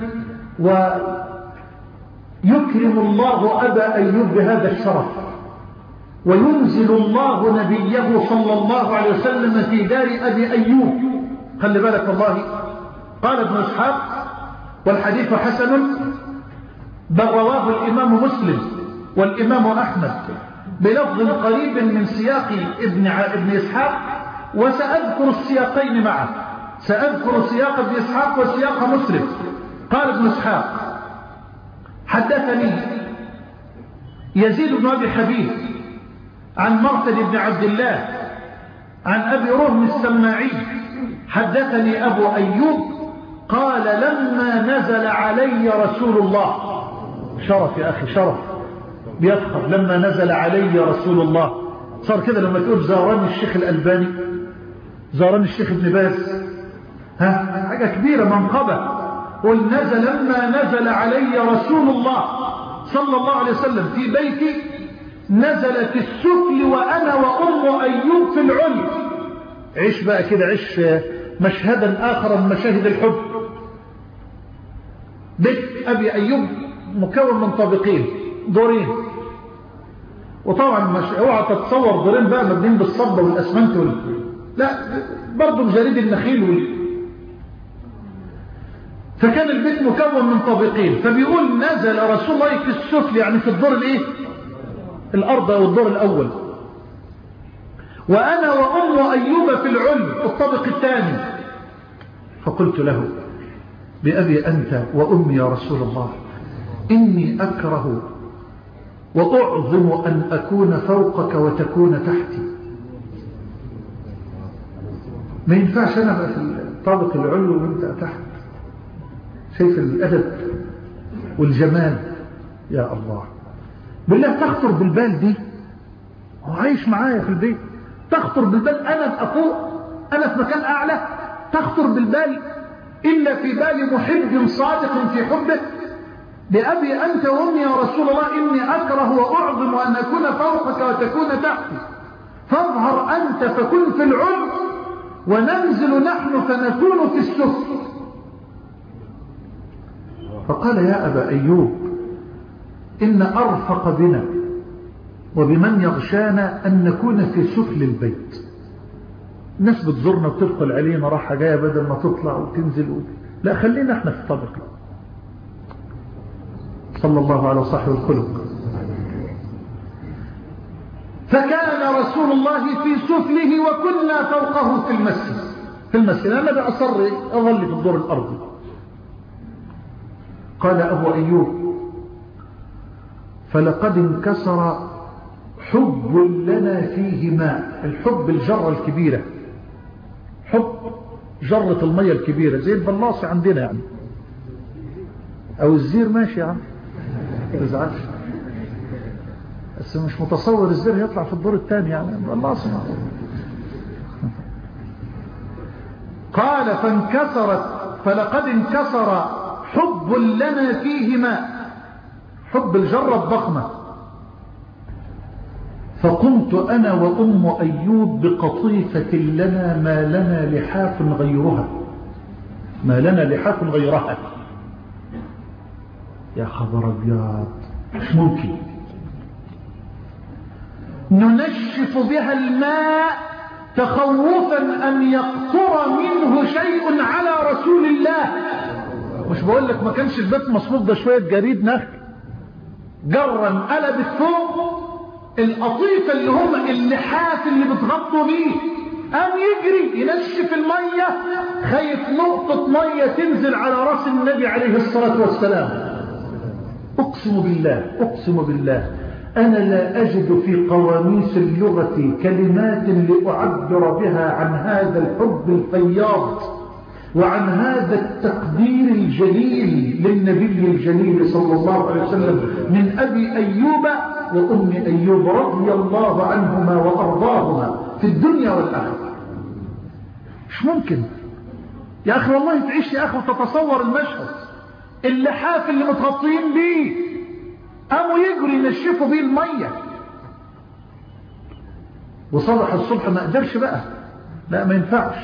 ويكرم الله أبا أيوب بهذا الشرف، وينزل الله نبيه صلى الله عليه وسلم في دار أبي أيوب. خلي بالك والله، قال ابن إسحاق والحديث حسن، بل رواه الإمام مسلم والإمام أحمد بلفظ قريب من سياق ابن, ابن إسحاق، وسأذكر السياقين معه، سأذكر سياق ابن إسحاق وسياق مسلم. قال ابن إسحاق حدثني يزيد بن أبي حبيب عن مرثد بن عبد الله عن أبي رهم السماعي حدثني أبو أيوب قال لما نزل علي رسول الله، شرف يا أخي شرف، بيفخر لما نزل علي رسول الله. صار كده لما تقول زارني الشيخ الألباني، زارني الشيخ ابن باز، ها حاجة كبيرة منقبة. قل نزل لما نزل علي رسول الله صلى الله عليه وسلم في بيتي نزلت السفل وأنا وأم أيوب في العلي. عيش بقى كده، عيش مشهدا آخر من مشاهد الحب. بيت أبي أيوب مكون من طابقين، دورين، وطبعا مش اوعى تتصور دورين بقى مبنين بالصبة والأسمنت وال... لا برضه بجريد النخيل وال... فكان البيت مكون من طابقين. فبيقول نزل رسول الله في السفل، يعني في الدور الايه الأرض أو الدور الأول، وأنا وأم أيوب في العلي الطابق الثاني. فقلت له بأبي أنت وأمي يا رسول الله، إني أكره وأعظم أن أكون فوقك وتكون تحتي. ما ينفعش أنا بقى في الطابق العلي وأنت تحت. شايف الأدب والجمال يا الله، بالله تخطر بالبال دي، هو عايش معايا في البيت، تخطر بالبال أنا أفوق، أنا في مكان أعلى، تخطر بالبال إلا في بال محب صادق في حبه. بأبي أنت وأمي يا رسول الله، إني أكره وأعظم أن أكون فوقك وتكون تحتي، فاظهر أنت فكن في العلو وننزل نحن فنكون في السفل. فقال يا أبا أيوب إن أرفق بنا وبمن يغشانا أن نكون في سفل البيت. الناس بتزورنا وتدخل علينا راحة جاية بدل ما تطلع وتنزل و... لا خلينا احنا في الطبق. صلى الله على صاحب الخلق. فكان رسول الله في سفله وكنا فوقه في المسجد. في المسجد أنا بأصر أظل في الدور الأرضي. قال أبو أيوب فلقد انكسر حب لنا فيه ماء. الحب الجرة الكبيرة، حب جرة المية الكبيرة زي البلاصة عندنا يعني، أو الزير ماشي يا عم ما تزعلش، بس مش متصور الزير يطلع في الدور الثاني يعني البلاصة. قال فانكسرت فلقد انكسر حب لنا فيه ماء، حب الجرة الضخمة. فقمت أنا وأم أيوب بقطيفة لنا ما لنا لحاف غيرها، ما لنا لحاف غيرها. يا خبر أبيض، مش ممكن. ننشف بها الماء تخوفا أن يقطر منه شيء على رسول الله. مش بقول لك ما كانش البيت مصفوف ده شوية جريد نخل، جرا قلبت فوق القطيفة اللي هم اللحاف اللي بتغطوا بيه، قام يجري ينشف المية، خايف نقطة مية تنزل على رأس النبي عليه الصلاة والسلام. أقسم بالله أقسم بالله أنا لا أجد في قواميس اللغة كلمات لأعبر بها عن هذا الحب الفياض وعن هذا التقدير الجليل للنبي الجليل صلى الله عليه وسلم من أبي أيوب وأم أيوب رضي الله عنهما وأرضاهما في الدنيا والآخرة. مش ممكن يا أخي والله تعيش يا أخي وتتصور المشهد، اللحاف اللي متغطين بيه قاموا يجري ينشفوا بيه المية، وصبح الصبح ما قدرش بقى، لا ما ينفعش.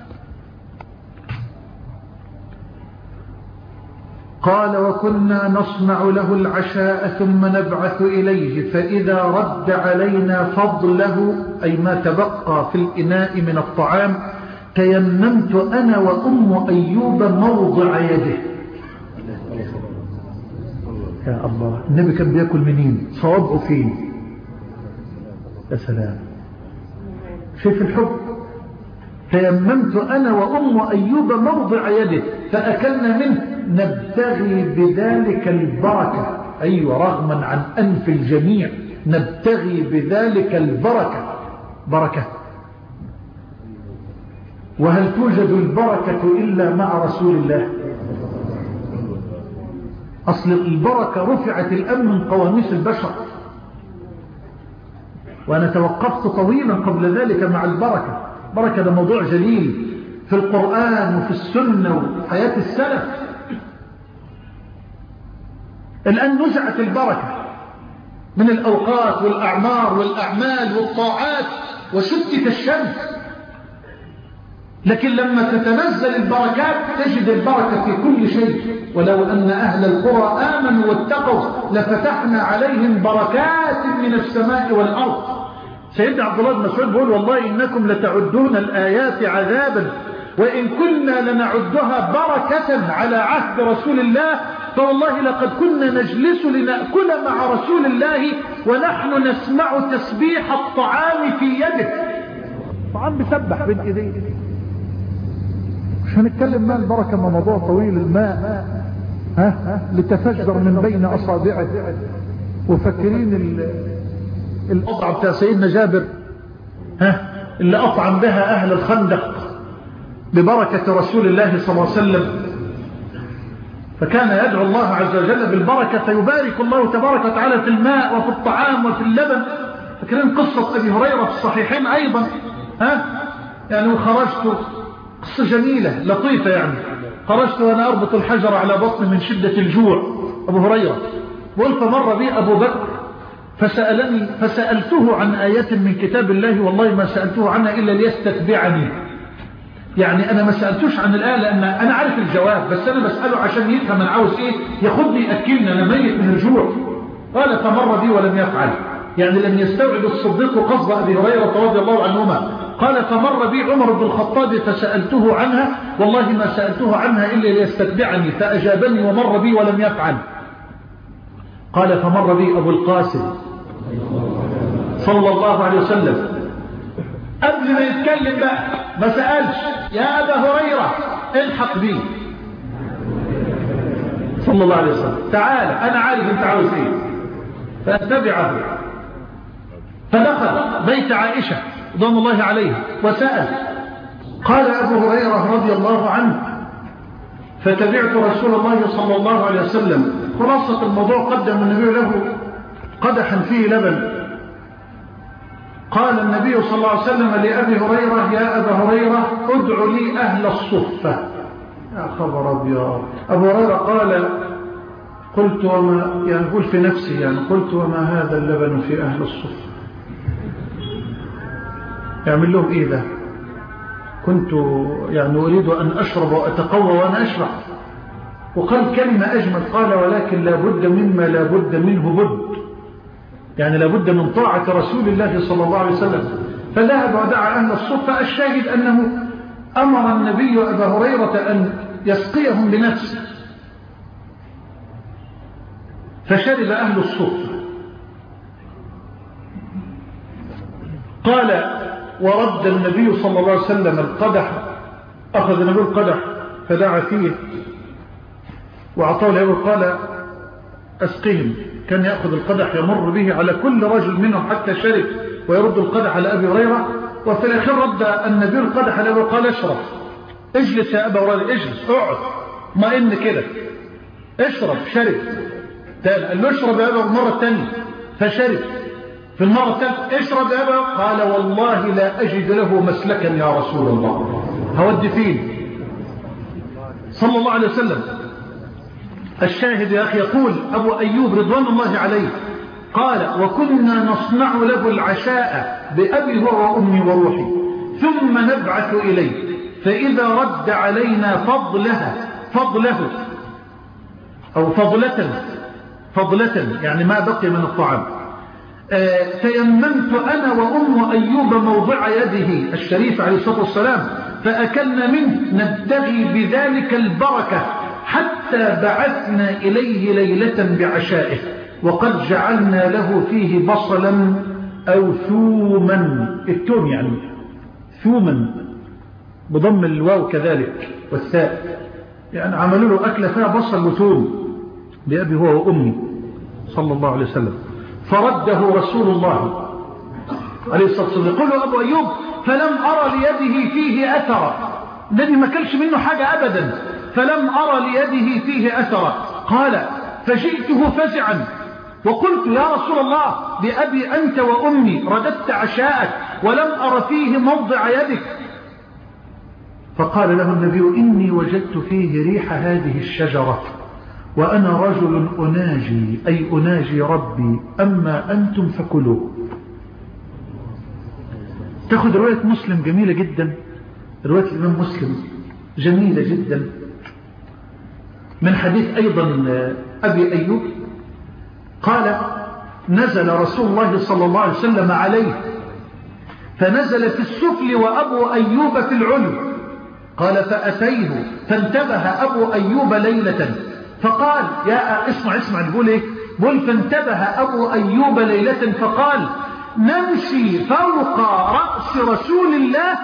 قال وكنا نصنع له العشاء ثم نبعث إليه فإذا رد علينا فضله أي ما تبقى في الإناء من الطعام تيممت أنا وأم أيوب موضع يده. يا الله، النبي كان بيأكل منين؟ صوابعه فين؟ يا سلام، شايف الحب. تيممت أنا وأم أيوب موضع يده فأكلنا منه نبتغي بذلك البركة. أيوة، رغما عن أنف الجميع نبتغي بذلك البركة. بركة، وهل توجد البركة إلا مع رسول الله؟ أصل البركة رفعت الآن من قواميس البشر، وأنا توقفت طويلا قبل ذلك مع البركة. بركة ده موضوع جليل في القرآن وفي السنة وحياة السلف. الآن نزعت البركة من الأوقات والأعمار والأعمال والطاعات وشتت الشمس، لكن لما تتنزل البركات تجد البركة في كل شيء. ولو أن أهل القرى آمنوا واتقوا لفتحنا عليهم بركات من السماء والأرض. سيدنا عبد الله بن مسعود بيقول والله إنكم لتعدون الآيات عذابا وإن كنا لنعدها بركة على عهد رسول الله فوالله لقد كنا نجلس لنأكل مع رسول الله ونحن نسمع تسبيح الطعام في يده. الطعام بيسبح بين ايديه. مش هنتكلم ماء البركة ما موضوع طويل. الماء ها لتفجر من بين أصابعه. وفكرين الأضع بتاع سيدنا جابر ها اللي أطعم بها أهل الخندق ببركة رسول الله صلى الله عليه وسلم، فكان يدعو الله عز وجل بالبركة فيبارك الله تبارك وتعالى في الماء وفي الطعام وفي اللبن. فكرين قصة أبي هريرة في الصحيحين أيضا ها يعني وخرجت قصة جميلة لطيفة يعني خرجت وأنا أربط الحجر على بطني من شدة الجوع. أبو هريرة قلت فمر بي أبو بكر فسألني فسألته عن آيات من كتاب الله والله ما سألته عنها إلا ليستتبعني. يعني أنا ما سألتوش عن الآية لأن أنا عارف الجواب بس أنا بسأله عشان يفهم أنا عاوز إيه ياخدني يأكلني أنا ميت من الجوع. قال فمر بي ولم يفعل يعني لم يستوعب الصديق قصد أبي هريرة رضي الله عنهما. قال فمر بي عمر بن الخطاب فسألته عنها والله ما سألته عنها إلا ليستتبعني فأجابني ومر بي ولم يفعل. قال فمر بي أبو القاسم صلى الله عليه وسلم قبل ما يتكلم بقى ما سألش يا أبا هريرة الحق بي صلى الله عليه وسلم تعال أنا عارف أنت عاوز إيه فأتبعه. فدخل بيت عائشة رضوان الله عليها وسأل. قال أبو هريرة رضي الله عنه فتبعت رسول الله صلى الله عليه وسلم. خلاصة الموضوع قدم النبي له قدحا فيه لبن. قال النبي صلى الله عليه وسلم لأبي هريرة يا أبا هريرة ادع لي أهل الصفة. يا خبر أبيض. أبو هريرة قال قلت وما يعني قل في نفسي يعني قلت وما هذا اللبن في أهل الصف، يعمل لهم إيه ده؟ كنت يعني أريد أن أشرب وأتقوى وأنا أشرب. وقال كلمة أجمل، قال ولكن لا بد مما لا بد منه بد، يعني لا بد من طاعة رسول الله صلى الله عليه وسلم. فذهب ودعا أهل الصفة. الشاهد أنه أمر النبي أبا هريرة أن يسقيهم بنفسه، فشرب أهل الصفة. قال ورد النبي صلى الله عليه وسلم القدح، أخذ النبي القدح فدعا فيه وأعطاه له، قال أسقهم. كان يأخذ القدح يمر به على كل رجل منهم حتى شرب ويرد القدح على أبي هريرة. وفي الأخير رد النبي القدح له وقال اشرب، اجلس يا أبا هريرة، اجلس اقعد ما إن كده، اشرب. شرب تاني، قال له اشرب يا أبا المرة الثانية، فشرب. في المرة الثالثة اشرب يا أبا، قال والله لا أجد له مسلكا يا رسول الله، هودي فين صلى الله عليه وسلم. الشاهد يا أخي يقول أبو أيوب رضوان الله عليه قال وكنا نصنع له العشاء بأبي هو وأمي وروحي ثم نبعث إليه، فإذا رد علينا فضلها فضله أو فضلة فضلة يعني ما بقي من الطعام، آه تيممت أنا وأم أيوب موضع يده الشريف عليه الصلاة والسلام فأكلنا منه نبتغي بذلك البركة حتى بعثنا إليه ليلة بعشائه، وقد جعلنا له فيه بصلا أو ثوما، التوم يعني ثوما بضم الواو كذلك والثاء، يعني عملوا له أكلة فيها بصل وثوم بأبي هو وأمي صلى الله عليه وسلم. فرده رسول الله عليه الصلاة والسلام. يقول له أبو أيوب فلم أرى ليده فيه أثرا، الذي ما كلش منه حاجة أبدا، فلم أرى ليده فيه أثرا. قال فجئته فزعا وقلت يا رسول الله بأبي أنت وأمي رددت عشاءك ولم أرى فيه موضع يدك. فقال له النبي إني وجدت فيه ريح هذه الشجرة وأنا رجل أناجي أي أناجي ربي، أما أنتم فكلوا. تأخذ رواية مسلم جميلة جدا، رواية الإمام مسلم جميلة جدا من حديث أيضا أبي أيوب قال نزل رسول الله صلى الله عليه وسلم عليه فنزل في السفل وأبو أيوب في العلو. قال فأتيه فانتبه أبو أيوب ليلة فقال يا اسمع اسمع بقول ايه، بقول فانتبه أبو أيوب ليلة فقال نمشي فوق رأس رسول الله،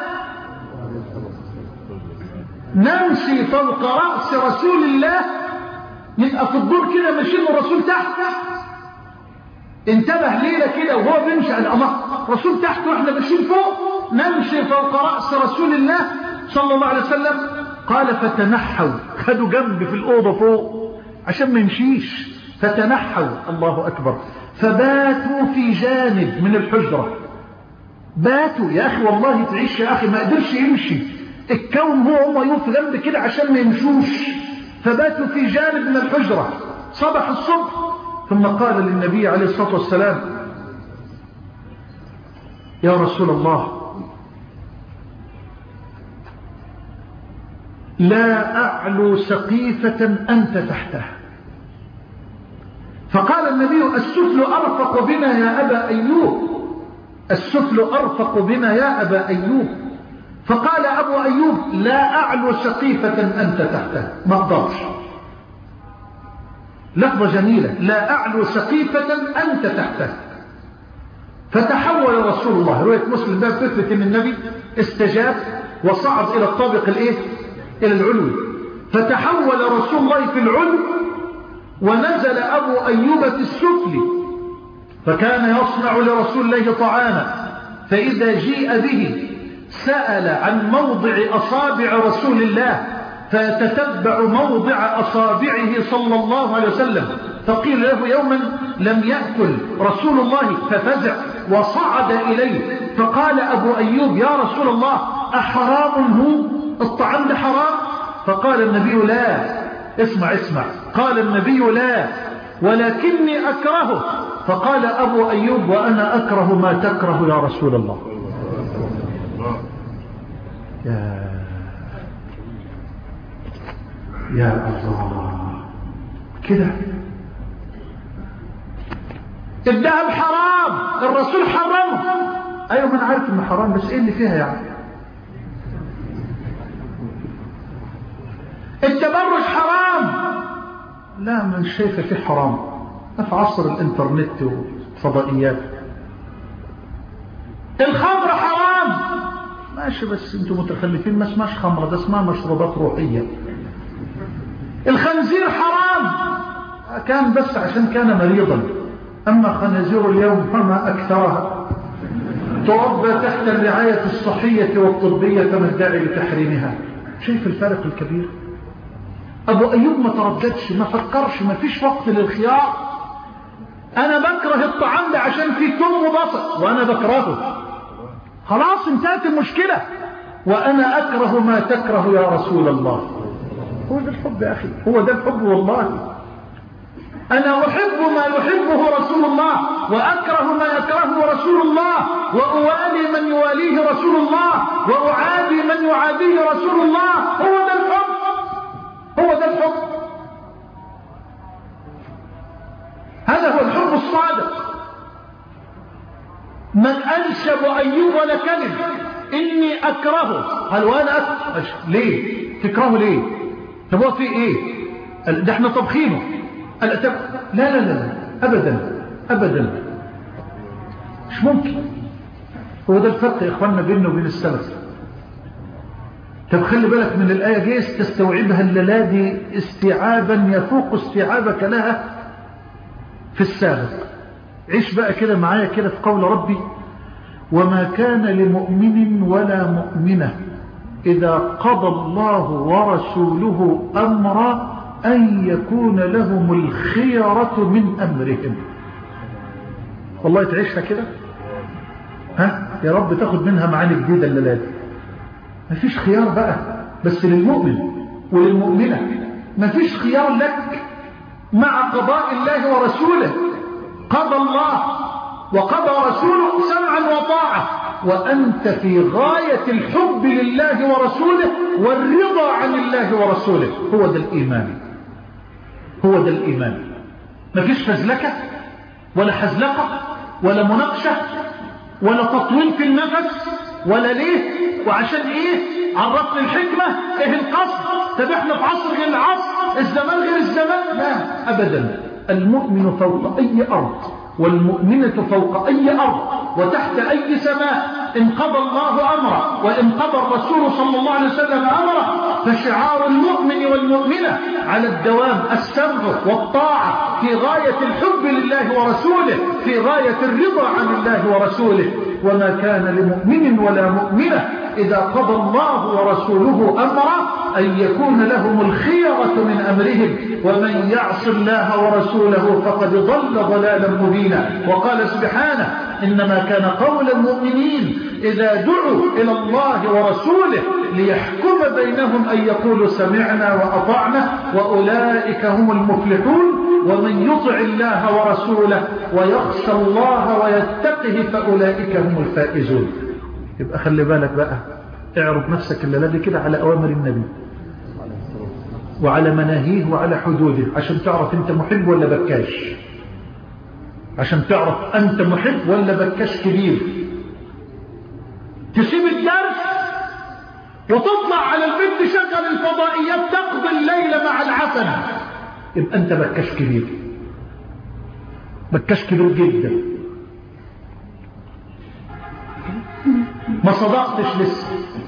نمشي فوق رأس رسول الله، يبقى في الدور كده ماشيين الرسول تحت. انتبه ليلة كده وهو بيمشي على الأمر رسول تحت واحنا ماشيين فوق، نمشي فوق رأس رسول الله صلى الله عليه وسلم. قال فتنحوا، خدوا جنب في الأوضة فوق عشان ما يمشيش، فتنحوا الله أكبر، فباتوا في جانب من الحجرة. باتوا يا أخي والله تعيش يا أخي، ما قدرش يمشي، الكون هو هو يوم في جنب كده عشان ما يمشوش، فباتوا في جانب من الحجرة. صبح الصبح ثم قال للنبي عليه الصلاة والسلام يا رسول الله لا أعلو سقيفة أنت تحتها. فقال النبي السفل أرفق بنا يا أبا أيوب، السفل أرفق بنا يا أبا أيوب. فقال أبو أيوب لا أعلو سقيفة أنت تحتها، ما أقدرش. لفظة جميلة، لا أعلو سقيفة أنت تحتها. فتحول رسول الله، رواية مسلم باب تثبت أن النبي استجاب وصعد إلى الطابق الإيه؟ إلى العلو. فتحول رسول الله في العلو ونزل أبو أيوب في السفل، فكان يصنع لرسول الله طعاما، فإذا جيء به سأل عن موضع أصابع رسول الله فيتتبع موضع أصابعه صلى الله عليه وسلم. فقيل له يوما لم يأكل رسول الله ففزع وصعد إليه، فقال أبو أيوب يا رسول الله أحرام هو؟ الطعام ده حرام؟ فقال النبي لا. اسمع اسمع، قال النبي لا ولكني أكرهه. فقال أبو أيوب وأنا أكره ما تكره يا رسول الله. يا يا الله كده. الذهب حرام، الرسول حرمه. أيوة من عارف إنه حرام، بس إيه اللي فيها يعني؟ التبرج حرام، لا من شايفه فيه حرام. في عصر الانترنت والفضائيات. الخمر حرام، ماشي بس انتم متخلفين، ما اسمهاش خمره، ده اسمها مشروبات روحيه. الخنزير حرام، كان بس عشان كان مريضا، اما خنازير اليوم فما اكثرها تربى تحت الرعايه الصحيه والطبيه، فما الداعي لتحريمها؟ شايف الفارق الكبير؟ أبو أيوب ما ترددش، ما فكرش، ما فيش وقت للخيار. أنا بكره الطعام ده عشان فيه توم وبصل وأنا بكرهه، خلاص انتهت المشكلة. وأنا أكره ما تكره يا رسول الله. هو ده الحب يا أخي، هو ده الحب والله. أنا أحب ما يحبه رسول الله وأكره ما يكرهه رسول الله، وأوالي من يواليه رسول الله، وأعادي من يعاديه رسول الله. هو ده الحب، هو ده الحب، هذا هو الحب الصادق. من أنشب أيوب ولا كلمة إني أكرهه. قال وأنا أكره. ليه تكرهه ليه؟ طب هو في إيه؟ ده احنا طبخينه. لا لا لا أبدا أبدا، مش ممكن. هو ده الفرق يا إخواننا بيننا وبين السلف. طب خلي بالك من الآية، جيس تستوعبها الليلة دي استيعابا يفوق استيعابك لها في السابق. عيش بقى كده معايا كده في قول ربي: وما كان لمؤمن ولا مؤمنة إذا قضى الله ورسوله أمرا أن يكون لهم الخيرة من أمرهم. والله تعيشها كده، ها يا رب تاخد منها معاني جديدة الليلة دي. مفيش خيار بقى بس للمؤمن وللمؤمنة، مفيش خيار لك مع قضاء الله ورسوله. قضى الله وقضى رسوله سمعا وطاعة، وأنت في غاية الحب لله ورسوله والرضا عن الله ورسوله. هو ده الإيمان، هو ده الإيمان. مفيش فزلكة ولا حزلقة ولا مناقشة ولا تطويل في النفس ولا ليه وعشان ايه، عرفنا الحكمة ايه القصد، طب احنا في عصر غير العصر، الزمان غير الزمان. لا ابدا، المؤمن فوق اي ارض والمؤمنة فوق اي ارض وتحت اي سماء. ان قضى الله امره وان قضى الرسول صلى الله عليه وسلم امره، فشعار المؤمن والمؤمنة على الدوام السمع والطاعة في غاية الحب لله ورسوله، في غاية الرضا عن الله ورسوله. وما كان لمؤمن ولا مؤمنة إذا قضى الله ورسوله أمرا أن يكون لهم الخيرة من أمرهم، ومن يعص الله ورسوله فقد ضل ضلالا مبينا. وقال سبحانه: إنما كان قول المؤمنين إذا دعوا إلى الله ورسوله ليحكم بينهم أن يقولوا سمعنا وأطعنا وأولئك هم المفلحون. ومن يطع الله ورسوله ويخشى الله ويتقه فأولئك هم الفائزون. يبقى خلي بالك بقى، اعرض نفسك الليلة دي كده على أوامر النبي وعلى مناهيه وعلى حدوده، عشان تعرف انت محب ولا بكاش، عشان تعرف انت محب ولا بكاش كبير. تسيب الدرس وتطلع على البيت تشغل الفضائيات تقضي الليل مع العفنة، يبقى انت بكاش كبير، بكاش كبير جدا، ما صدقتش لسه.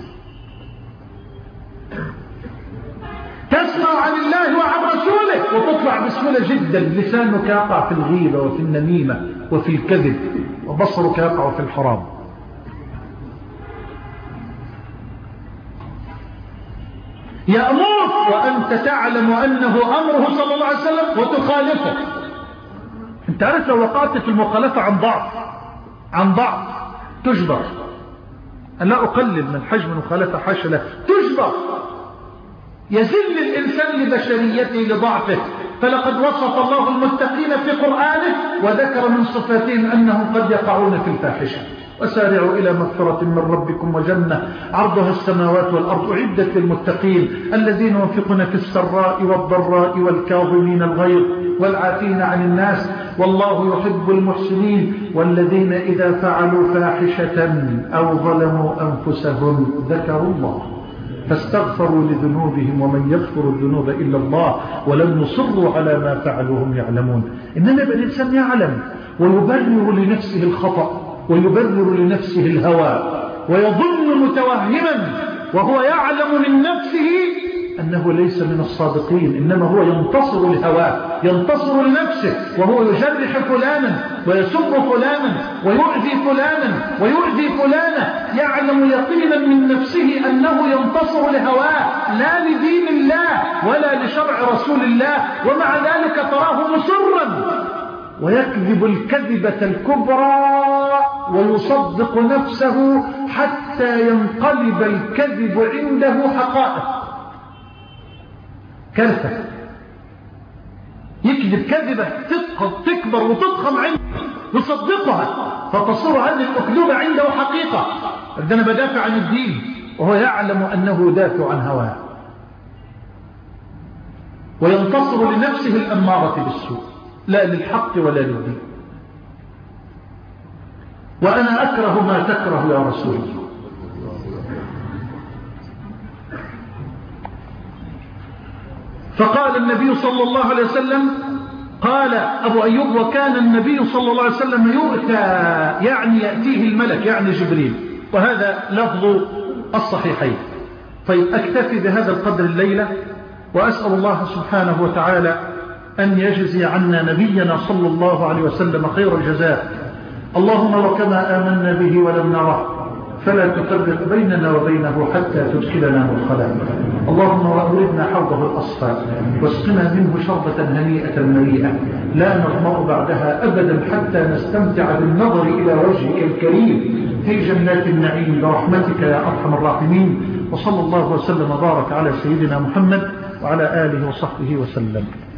تسمع عن الله وعن رسوله وتطلع بسهولة جدا، لسانك يقع في الغيبة وفي النميمة وفي الكذب، وبصرك يقع في الحرام. يأمرك وأنت تعلم أنه أمره صلى الله عليه وسلم وتخالفه. انت عارف لو وقعت في المخالفة عن ضعف عن ضعف تجبر. أنا لا أقلل من حجم المخالفة، حاشا لا، تجبر يذل الإنسان لبشريته لضعفه. فلقد وصف الله المتقين في قرآنه وذكر من صفاتهم أنهم قد يقعون في الفاحشة. وسارعوا إلى مغفرة من ربكم وجنة عرضها السماوات والأرض أعدت للمتقين الذين ينفقون في السراء والضراء والكاظمين الغيظ والعافين عن الناس والله يحب المحسنين والذين إذا فعلوا فاحشة أو ظلموا أنفسهم ذكروا الله فاستغفروا لذنوبهم ومن يغفر الذنوب إلا الله ولم يصروا على ما فعلوا هم يعلمون. إنما الإنسان يعلم ويبرر لنفسه الخطأ ويبرر لنفسه الهوى ويظن متوهما وهو يعلم من نفسه أنه ليس من الصادقين، إنما هو ينتصر لهواه ينتصر لنفسه وهو يجرح فلانا ويسب فلانا ويؤذي فلانا ويؤذي فلانا يعلم يقينا من نفسه أنه ينتصر لهواه لا لدين الله ولا لشرع رسول الله، ومع ذلك تراه مصرا ويكذب الكذبة الكبرى ويصدق نفسه حتى ينقلب الكذب عنده حقائق. كارثة. يكذب كذبة تكبر وتضخم عنده يصدقها فتصير هذه الأكذوبة عنده حقيقة. أنا بدافع عن الدين وهو يعلم أنه دافع عن هواه وينتصر لنفسه الأمارة بالسوء لا للحق ولا للدين. وأنا أكره ما تكره يا رسول الله. فقال النبي صلى الله عليه وسلم قال أبو أيوب وكان النبي صلى الله عليه وسلم يؤتى يعني يأتيه الملك يعني جبريل، وهذا لفظ الصحيحين. طيب أكتفي بهذا القدر الليلة وأسأل الله سبحانه وتعالى أن يجزي عنا نبينا صلى الله عليه وسلم خير الجزاء. اللهم وكما آمنا به ولم نره فلا تفرق بيننا وبينه حتى تدخلنا مدخلا. اللهم وأوردنا حوضه الأصفى واسقنا منه شربة هنيئة مريئة لا نظمأ بعدها أبدا حتى نستمتع بالنظر إلى وجهك الكريم في جنات النعيم برحمتك يا أرحم الراحمين. وصلى الله وسلم وبارك على سيدنا محمد وعلى آله وصحبه وسلم.